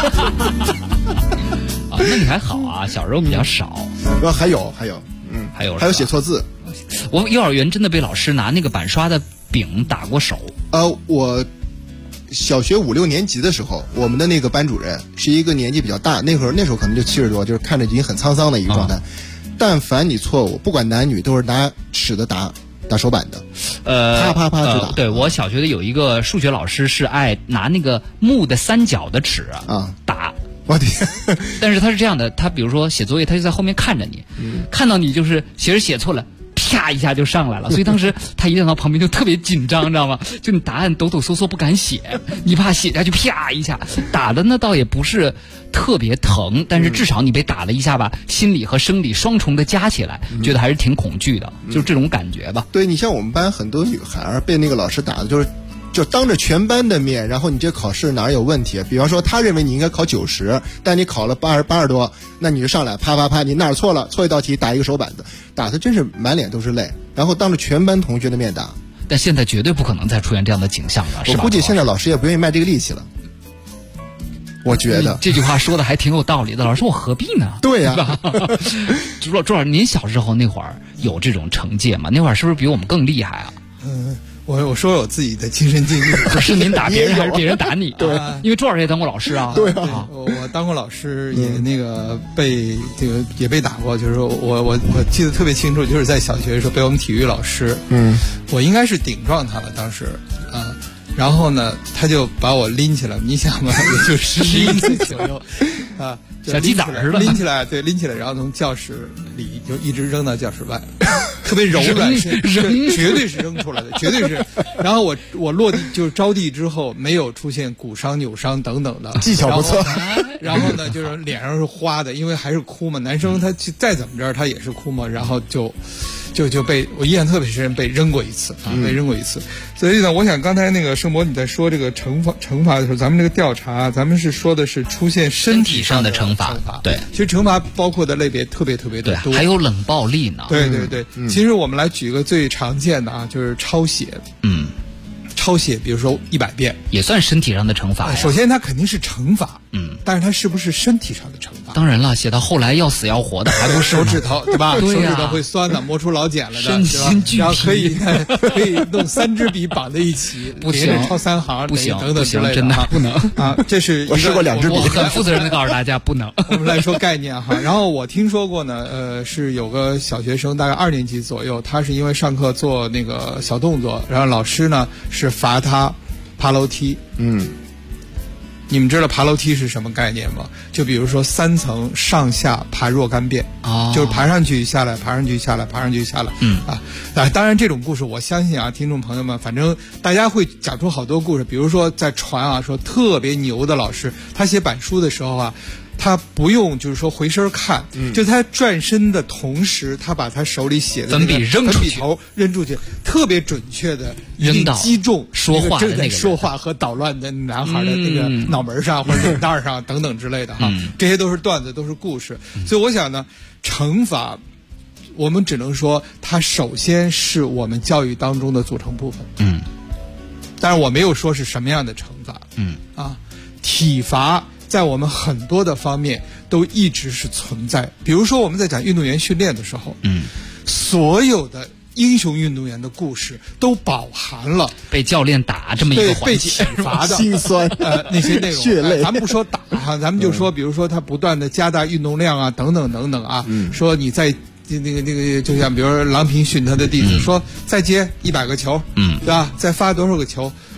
那你还好啊，小时候比较少。 还有还有写错字。 我幼儿园真的被老师拿那个板刷的柄打过手。 我小学5、6年级的时候，我们的那个班主任是一个年纪比较大，那时候可能就70多，就是看着已经很沧桑的一个状态。但凡你错误，不管男女，都是拿尺的打手板的，啪啪啪就打。 对，我小学的有一个数学老师是爱拿那个木的3角的尺打。 我天！ 但是他是这样的，他比如说写作业，他就在后面看着你，看到你就是写错了，啪一下就上来了。所以当时他一站到旁边就特别紧张，知道吗？就你答案抖抖嗦嗦不敢写，你怕写下去啪一下。打的呢倒也不是特别疼，但是至少你被打了一下吧，心理和生理双重的加起来，觉得还是挺恐惧的，就是这种感觉吧。 对，你像我们班很多女孩被那个老师打的就当着全班的面，然后你这考试哪儿有问题？比方说他认为你应该考90，但你考了80多，那你就上来啪啪啪，你哪儿错了？错一道题打一个手板子，打的真是满脸都是泪，然后当着全班同学的面打。 但现在绝对不可能再出现这样的景象了，是吧？ 我估计现在老师也不愿意卖这个力气了。我觉得这句话说的还挺有道理的，老师我何必呢？ 对呀。 朱老师，您小时候那会儿有这种惩戒吗？那会儿是不是比我们更厉害啊？ 我说我自己的亲身经历， 不是您打别人还是别人打你？ 对， 因为周老师也当过老师啊。 对啊， 我当过老师，也那个也被打过，就是我记得特别清楚，就是在小学的时候被我们体育老师，我应该是顶撞他了，当时然后呢，他就把我拎起来，你想嘛，也就11岁左右小鸡仔似的， 拎起来，然后从教室里就一直扔到教室外，特别柔软，绝对是扔出来的，绝对是。然后我落地就是着地之后，没有出现骨伤、扭伤等等的， 技巧不错。 然后呢，就是脸上是花的，因为还是哭嘛，男生他再怎么着他也是哭嘛，然后就被我印象特别深，被扔过一次。所以呢，我想刚才那个盛博你在说这个惩罚的时候，咱们这个调查，咱们是说的是出现身体上的惩罚。 对， 其实惩罚包括的类别特别的多， 还有冷暴力呢。 对。其实我们来举一个最常见的就是抄写。抄写，比如说100遍， 也算身体上的惩罚呀。 首先，它肯定是惩罚，但是它是不是身体上的惩罚？ 当然了，写到后来要死要活的，还不是手指头对吧？ 对手指头会酸的，磨出老茧了的， 身心俱疲。 然后可以弄3支笔绑在一起， 不行， 连着抄3行， 不行， 等等之类的， 真的不能啊！这是我试过2支笔， 我很负责任的告诉大家不能。 我们来说概念哈。然后我听说过呢，是有个小学生，大概2年级左右，他是因为上课做那个小动作，然后老师呢是罚他爬楼梯。你们知道爬楼梯是什么概念吗？就比如说3层上下爬若干遍，就是爬上去下来，爬上去下来，爬上去下来。当然这种故事我相信啊，听众朋友们，反正大家会讲出好多故事。比如说在传啊，说特别牛的老师，他写板书的时候啊，他不用就是说回身看，就他转身的同时，他把他手里写的粉笔粉笔头扔出去，特别准确的扔到击中说话的那个人说话和捣乱的男孩的那个脑门上或者脸蛋上等等之类的哈，这些都是段子，都是故事。所以我想呢，惩罚我们只能说它首先是我们教育当中的组成部分。但是我没有说是什么样的惩罚。体罚在我们很多的方面都一直是存在。比如说我们在讲运动员训练的时候，所有的英雄运动员的故事都饱含了被教练打这么一个环节， 被体罚的心酸那些内容， 血泪。 咱们不说打哈，咱们就说，比如说他不断的加大运动量啊，等等等等啊，说你在那个，就像比如说郎平训他的弟子说，再接100个球，对吧？再发多少个球？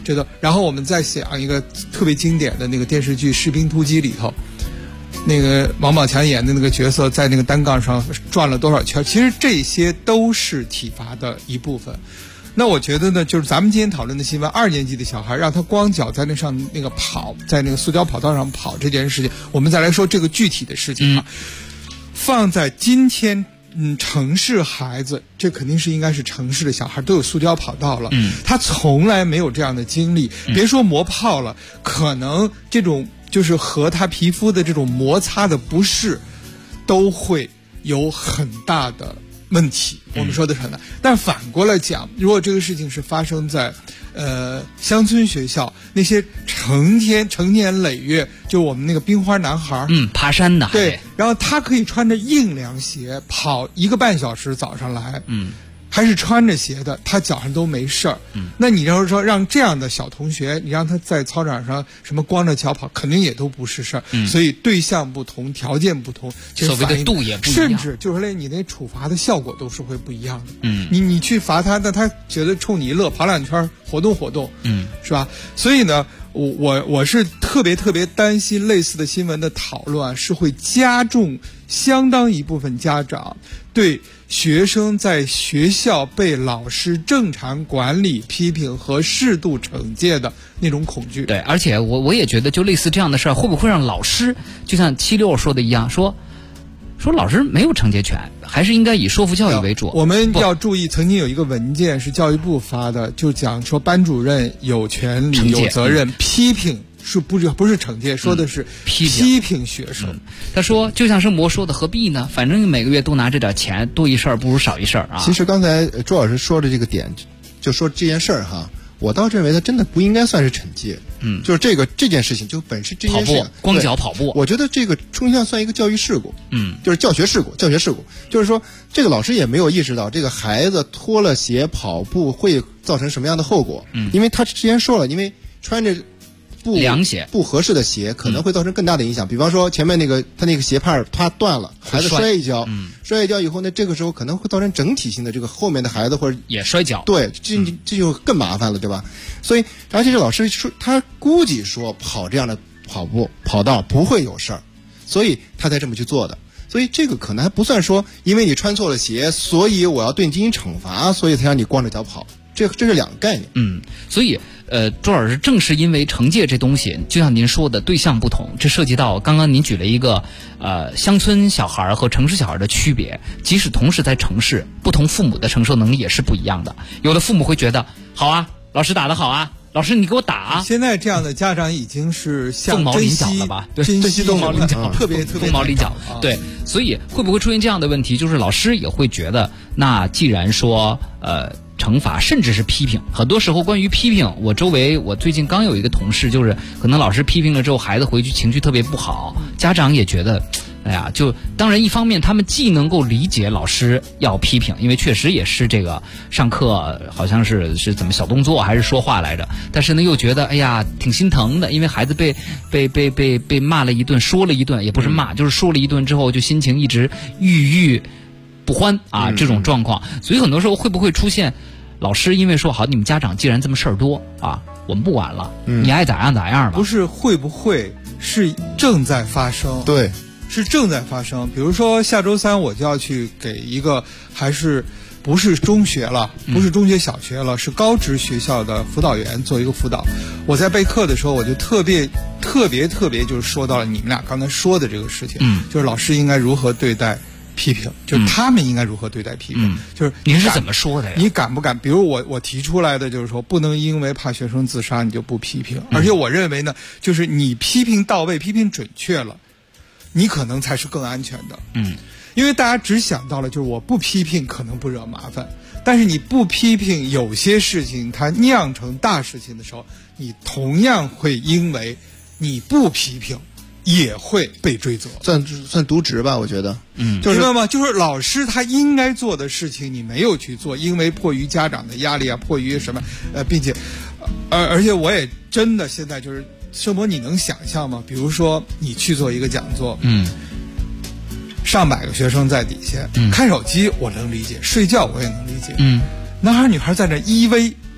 这都。然后我们再想一个特别经典的那个电视剧《士兵突击》里头，那个王宝强演的那个角色在那个单杠上转了多少圈，其实这些都是体罚的一部分。那我觉得呢，就是咱们今天讨论的新闻，2年级的小孩让他光脚在那上那个跑，在那个塑胶跑道上跑这件事情，我们再来说这个具体的事情啊。放在今天，城市孩子，这肯定是应该是城市的小孩都有塑胶跑道了，他从来没有这样的经历，别说磨泡了，可能这种就是和他皮肤的这种摩擦的不适，都会有很大的问题，我们说的是很难。但反过来讲，如果这个事情是发生在乡村学校，那些成年累月，就我们那个冰花男孩， 爬山的， 对，然后他可以穿着硬凉鞋跑1个半小时早上来，还是穿着鞋的，他脚上都没事儿。那你要是说让这样的小同学，你让他在操场上什么光着脚跑，肯定也都不是事儿。所以对象不同，条件不同， 所谓的度也不一样， 甚至就是说你那处罚的效果都是会不一样的。你去罚他，那他觉得冲你一乐，跑2圈活动活动，是吧？所以呢，我是特别担心类似的新闻的讨论是会加重相当一部分家长对学生在学校被老师正常管理、批评和适度惩戒的那种恐惧。 对，而且我也觉得，就类似这样的事儿，会不会让老师就像76说的一样，说老师没有惩戒权，还是应该以说服教育为主。 我们要注意，曾经有一个文件是教育部发的，就讲说班主任有权利、有责任批评。不是惩戒，说的是批评学生。 他说，就像是魔说的，何必呢？反正每个月都拿这点钱，多一事儿不如少一事儿啊。 其实刚才朱老师说的这个点，就说这件事儿哈，我倒认为它真的不应该算是惩戒。就是这件事情就本身这件事情， 光脚跑步， 我觉得这个充其量算一个教育事故。就是教学事故，就是说这个老师也没有意识到这个孩子脱了鞋跑步会造成什么样的后果。因为他之前说了，因为穿着凉鞋不合适的鞋可能会造成更大的影响，比方说前面他那个鞋帕它断了，孩子摔一跤，摔一跤以后呢，这个时候可能会造成整体性的这个后面的孩子或者也摔跤， 对，这就更麻烦了，对吧？所以而且这老师说他估计说跑这样的跑道不会有事儿，所以他才这么去做的。所以这个可能还不算说因为你穿错了鞋，所以我要对你进行惩罚，所以才让你光着脚跑，这是两个概念。 所以周老师，正是因为惩戒这东西，就像您说的对象不同，这涉及到刚刚您举了一个乡村小孩和城市小孩的区别。即使同时在城市，不同父母的承受能力也是不一样的。有的父母会觉得好啊，老师打得好啊，老师你给我打啊。 现在这样的家长已经是凤毛麟角了吧？对， 珍惜凤毛麟角， 特别凤毛麟角。对，所以会不会出现这样的问题？就是老师也会觉得，那既然说惩罚甚至是批评，很多时候关于批评，我最近刚有一个同事，就是可能老师批评了之后，孩子回去情绪特别不好，家长也觉得哎呀，就当然一方面他们既能够理解老师要批评，因为确实也是这个上课好像是怎么小动作还是说话来着，但是呢又觉得哎呀挺心疼的，因为孩子被骂了一顿，说了一顿，也不是骂，就是说了一顿之后就心情一直郁不欢啊，这种状况。所以很多时候会不会出现老师因为说好你们家长既然这么事儿多啊，我们不管了，你爱咋样咋样吧。 不是会不会，是正在发生。 对， 是正在发生。比如说下周3我就要去给一个还是不是中学了，不是中学小学了，是高职学校的辅导员做一个辅导。我在备课的时候我就特别就是说到了你们俩刚才说的这个事情，就是老师应该如何对待批评，就是他们应该如何对待批评，就是您是怎么说的呀？ 你敢不敢？比如我提出来的就是说，不能因为怕学生自杀你就不批评，而且我认为呢，就是你批评到位、批评准确了，你可能才是更安全的。因为大家只想到了就是我不批评可能不惹麻烦，但是你不批评，有些事情它酿成大事情的时候，你同样会因为你不批评也会被追责， 算渎职吧，我觉得。 就是明白吗？就是老师他应该做的事情你没有去做，因为迫于家长的压力啊，迫于什么并且而且我也真的现在就是生活，你能想象吗？比如说你去做一个讲座，上百个学生在底下看手机我能理解，睡觉我也能理解，男孩女孩在那依偎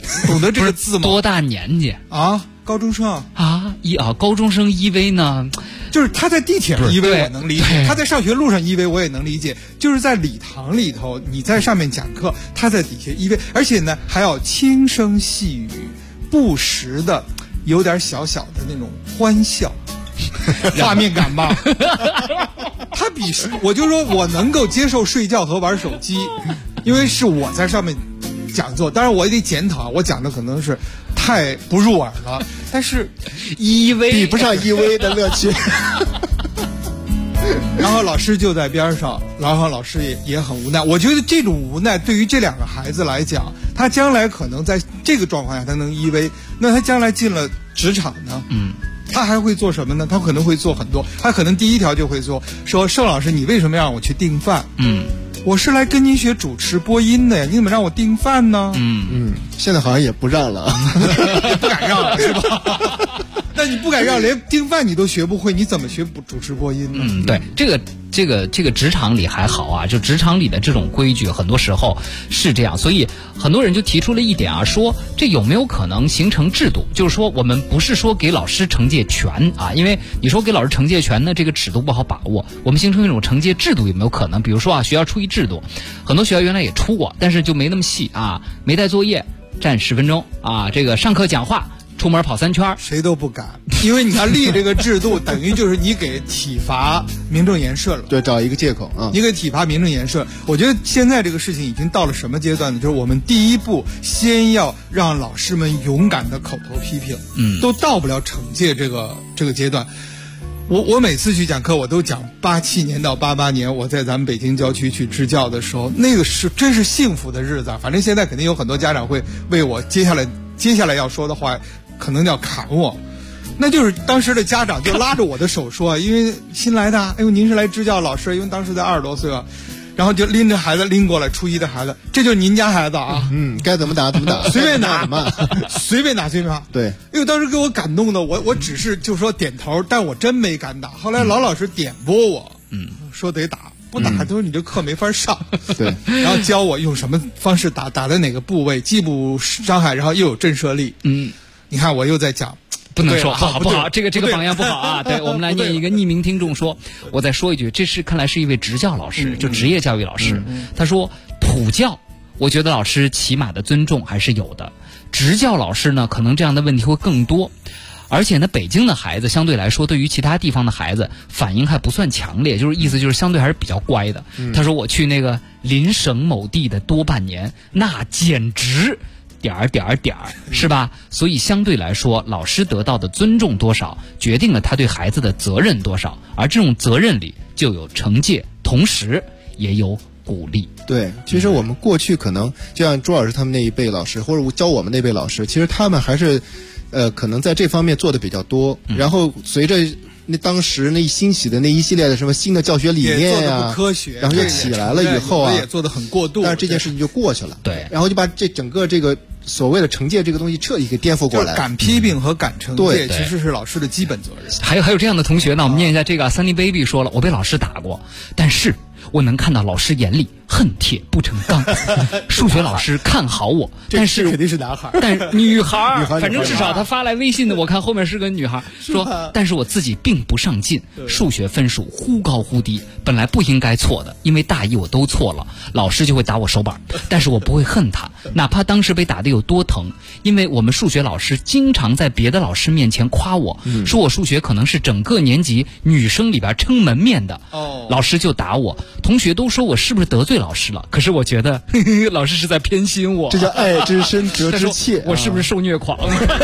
懂得这个字吗？ 多大年纪啊？高中生啊？高中生依偎呢？ 就是他在地铁上依偎我能理解，他在上学路上依偎我也能理解，就是在礼堂里头你在上面讲课，他在底下依偎，而且呢还要轻声细语，不时的有点小小的那种欢笑，画面感吧。他比我就说我能够接受睡觉和玩手机，因为是我在上面讲座，当然我也得检讨，我讲的可能是太不入耳了，但是依偎比不上依偎的乐趣。 然后老师就在边上，然后老师也很无奈。我觉得这种无奈对于这两个孩子来讲，他将来可能在这个状况下他能依偎，那他将来进了职场呢？他还会做什么呢？他可能会做很多，他可能第一条就会说盛老师，你为什么让我去订饭？我是来跟您学主持播音的呀，你怎么让我订饭呢？ 现在好像也不让了， 也不敢让了是吧？那你不敢让，连订饭你都学不会，你怎么学主持播音呢？ 对，这个职场里还好啊，就职场里的这种规矩，很多时候是这样，所以很多人就提出了一点啊，说这有没有可能形成制度？就是说我们不是说给老师惩戒权啊，因为你说给老师惩戒权呢，这个尺度不好把握。我们形成一种惩戒制度有没有可能？比如说啊，学校出一制度，很多学校原来也出过，但是就没那么细啊，没带作业站10分钟啊，这个上课讲话。出门跑3圈， 谁都不敢，因为你要立这个制度，等于就是你给体罚名正言顺了。 对，找一个借口啊， 你给体罚名正言顺。我觉得现在这个事情已经到了什么阶段呢？就是我们第一步先要让老师们勇敢的口头批评，都到不了惩戒这个阶段。我每次去讲课，我都讲87年到88年，我在咱们北京郊区去支教的时候，那个是真是幸福的日子。反正现在肯定有很多家长会为我接下来要说的话。可能要砍我，那就是当时的家长就拉着我的手说，因为新来的，哎呦，您是来支教老师，因为当时才20多岁啊，然后就拎着孩子拎过来，初一的孩子，这就是您家孩子啊， 该怎么打怎么打， 随便打嘛，随便打随便打。 对， 因为当时给我感动的，我只是就说点头，但我真没敢打。后来老师点拨我，说得打。不打，他说你这课没法上。 对， 然后教我用什么方式打在哪个部位，既不伤害，然后又有震慑力。你看我又在讲， 不能说不好，这个榜样不好啊。对，我们来念一个匿名听众说，我再说一句，这是看来是一位职教老师，就职业教育老师。他说普教，我觉得老师起码的尊重还是有的，职教老师呢，可能这样的问题会更多。而且呢，北京的孩子相对来说，对于其他地方的孩子反应还不算强烈，意思就是相对还是比较乖的。他说我去那个邻省某地的多半年，那简直是吧？所以相对来说，老师得到的尊重多少，决定了他对孩子的责任多少，而这种责任里就有惩戒，同时也有鼓励。 对，其实我们过去可能就像朱老师他们那一辈老师，或者教我们那辈老师，其实他们还是可能在这方面做的比较多。然后随着那当时那兴起的那一系列的什么新的教学理念呀， 不科学， 然后就起来了以后啊， 也做的很过度， 但是这件事情就过去了。 对， 然后就把这整个这个所谓的惩戒这个东西彻底给颠覆过来。 敢批评和敢惩戒其实是老师的基本责任。 还有这样的同学呢，我们念一下这个Sunny Baby 说了，我被老师打过，但是我能看到老师眼里恨铁不成钢。数学老师看好我，但是肯定是男孩， 但是女孩，反正至少他发来微信的，我看后面是个女孩，说但是我自己并不上进，数学分数忽高忽低，本来不应该错的，因为大一我都错了，老师就会打我手板，但是我不会恨他，哪怕当时被打得有多疼，因为我们数学老师经常在别的老师面前夸我，说我数学可能是整个年级女生里边撑门面的，老师就打我，同学都说我是不是得罪老师了，可是我觉得老师是在偏心我， 这叫爱之深责之切， 我是不是受虐狂？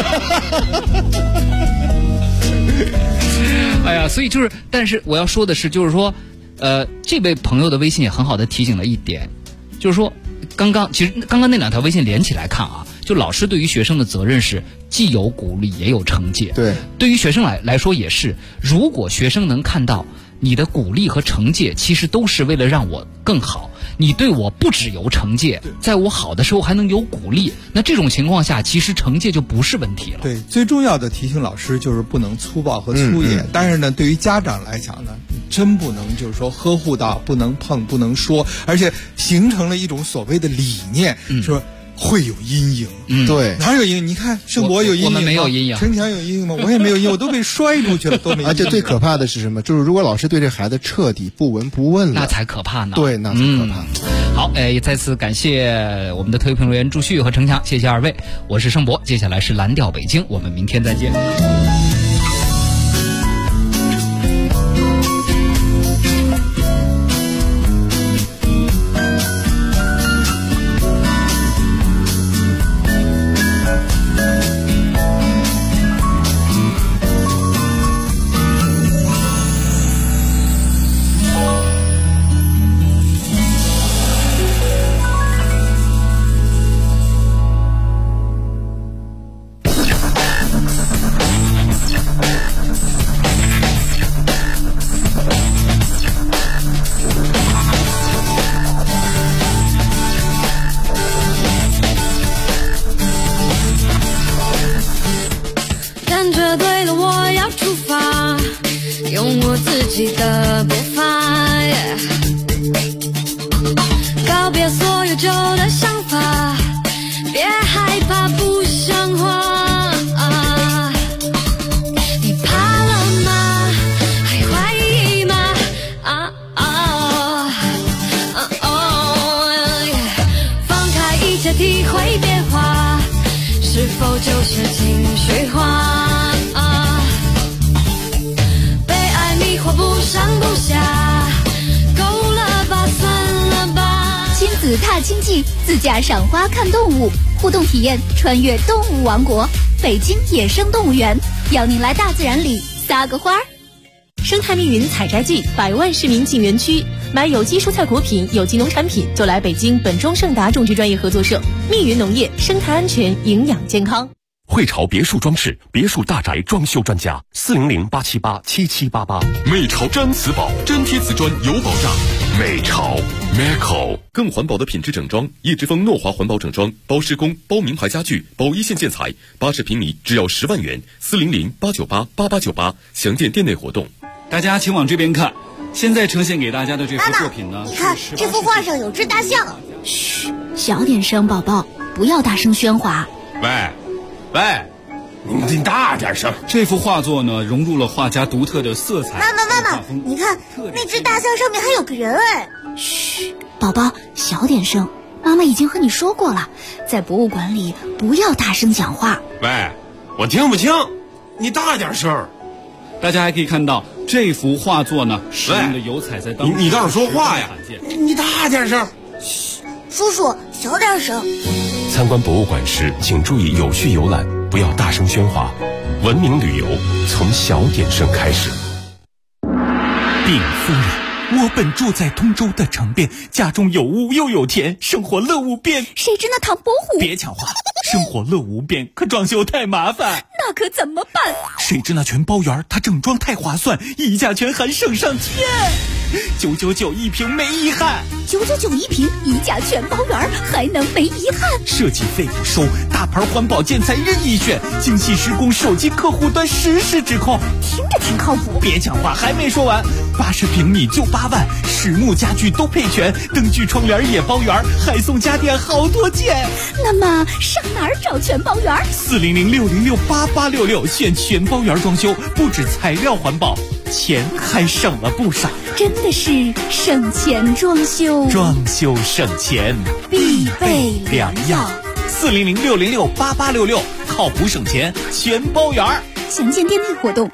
哎呀，所以就是，但是我要说的是，就是说，这位朋友的微信也很好的提醒了一点，就是说，其实刚刚那两条微信连起来看啊，就老师对于学生的责任是既有鼓励也有惩戒。 对， 对于学生来说也是，如果学生能看到你的鼓励和惩戒其实都是为了让我更好，你对我不只有惩戒，在我好的时候还能有鼓励，那这种情况下其实惩戒就不是问题了。 对，最重要的提醒老师就是不能粗暴和粗野，但是呢对于家长来讲呢，你真不能就是说呵护到不能碰不能说，而且形成了一种所谓的理念，说会有阴影。 对， 哪有阴影？你看盛博有阴影吗？ 我们没有阴影。 陈强有阴影吗？我也没有阴影，我都被摔出去了，都没阴影。 而且最可怕的是什么？就是如果老师对这孩子彻底不闻不问了， 那才可怕呢。 对，那才可怕。 好，也再次感谢我们的特约评论员朱旭和程强，谢谢二位。我是盛博，接下来是蓝调北京，我们明天再见。 踏青记，自驾赏花看动物，互动体验穿越动物王国，北京野生动物园，邀您来大自然里撒个花儿。 生态密云采摘季，100万市民进园区，买有机蔬菜果品、有机农产品，就来北京本庄盛达种植专业合作社，密云农业，生态安全，营养健康。 汇潮别墅装饰，别墅大宅装修专家，400-878-7788。美潮毡瓷宝，真贴瓷砖有保障。美潮 Meco 更环保的品质整装，叶之峰诺华环保整装，包施工、包名牌家具、包一线建材，80平米只要10万元，400-898-8898，详见店内活动。 大家请往这边看，现在呈现给大家的这幅作品呢， 你看这幅画上有只大象。 嘘，小点声，宝宝，不要大声喧哗。 喂，你大点声！这幅画作呢，融入了画家独特的色彩。 妈妈，你看那只大象上面还有个人哎！ 嘘，宝宝，小点声。妈妈已经和你说过了，在博物馆里不要大声讲话。 喂，我听不清，你大点声。大家还可以看到这幅画作呢，使用的油彩在当中。你倒是说话呀！你大点声。 嘘，叔叔，小点声。 参观博物馆时，请注意有序游览，不要大声喧哗。文明旅游从小点声开始。 禀夫人，我本住在通州的城边，家中有屋又有田，生活乐无边。 谁知那唐伯虎？ 别抢话，生活乐无边，可装修太麻烦。 那可怎么办？ 谁知那全包园，它整装太划算，溢价权还省上天，999一平没遗憾。 999一平，溢价全包园，还能没遗憾？ 设计费不收，大牌环保建材任意选，精细施工，手机客户端实时指控。 听着挺靠谱。 别讲话，还没说完，80平米就8万，实木家具都配全，灯具窗帘也包圆，还送家电好多件。 那么上哪儿找全包园 ？400-606-8866，选全包园装修，不止材料环保，钱还省了不少。 真的是省钱装修， 装修省钱必备良药。 400-606-8866，靠谱省钱全包圆。 详见店内活动。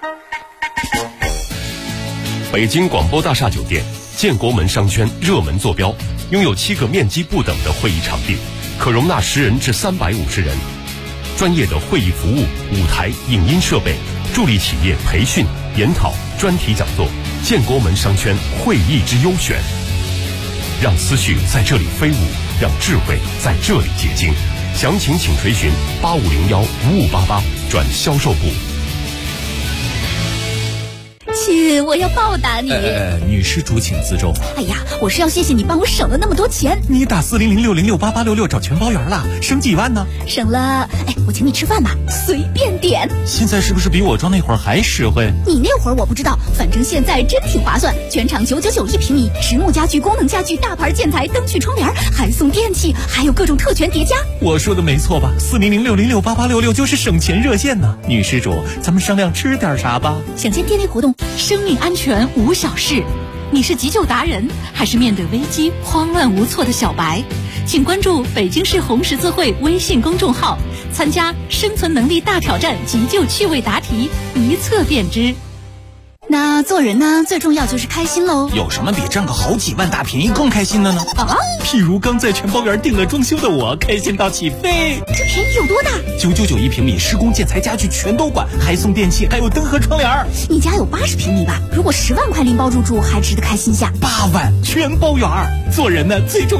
北京广播大厦酒店建国门商圈热门坐标，拥有7个面积不等的会议场地，可容纳10人至350人。专业的会议服务、舞台、影音设备，助力企业培训、研讨、专题讲座。建国门商圈会议之优选，让思绪在这里飞舞，让智慧在这里结晶。详情请垂询8501-5588转销售部。 亲，我要报答你。 女施主请自重。 哎呀，我是要谢谢你帮我省了那么多钱。 你打4006068866找全包圆了，省几万呢？ 省了，我请你吃饭吧，随便点。 现在是不是比我装那会儿还实惠？ 你那会儿我不知道，反正现在真挺划算，全场999一平米，实木家具、功能家具、大牌建材、灯具、窗帘，还送电器，还有各种特权叠加。 我说的没错吧？4006068866就是省钱热线呢。女施主，咱们商量吃点啥吧？ 想见电力活动，生命安全无小事。你是急救达人，还是面对危机慌乱无措的小白？请关注北京市红十字会微信公众号，参加生存能力大挑战急救趣味答题，一测便知。那做人呢，最重要就是开心喽。 有什么比挣个好几万大便宜更开心的呢？譬如刚在全包圆订了装修的我，开心到起飞。 这便宜有多大 ？999一平米，施工建材家具全都管，还送电器，还有灯和窗帘。 你家有80平米吧？如果10万块拎包入住，还值得开心下。 8万全包圆。做人呢，最重要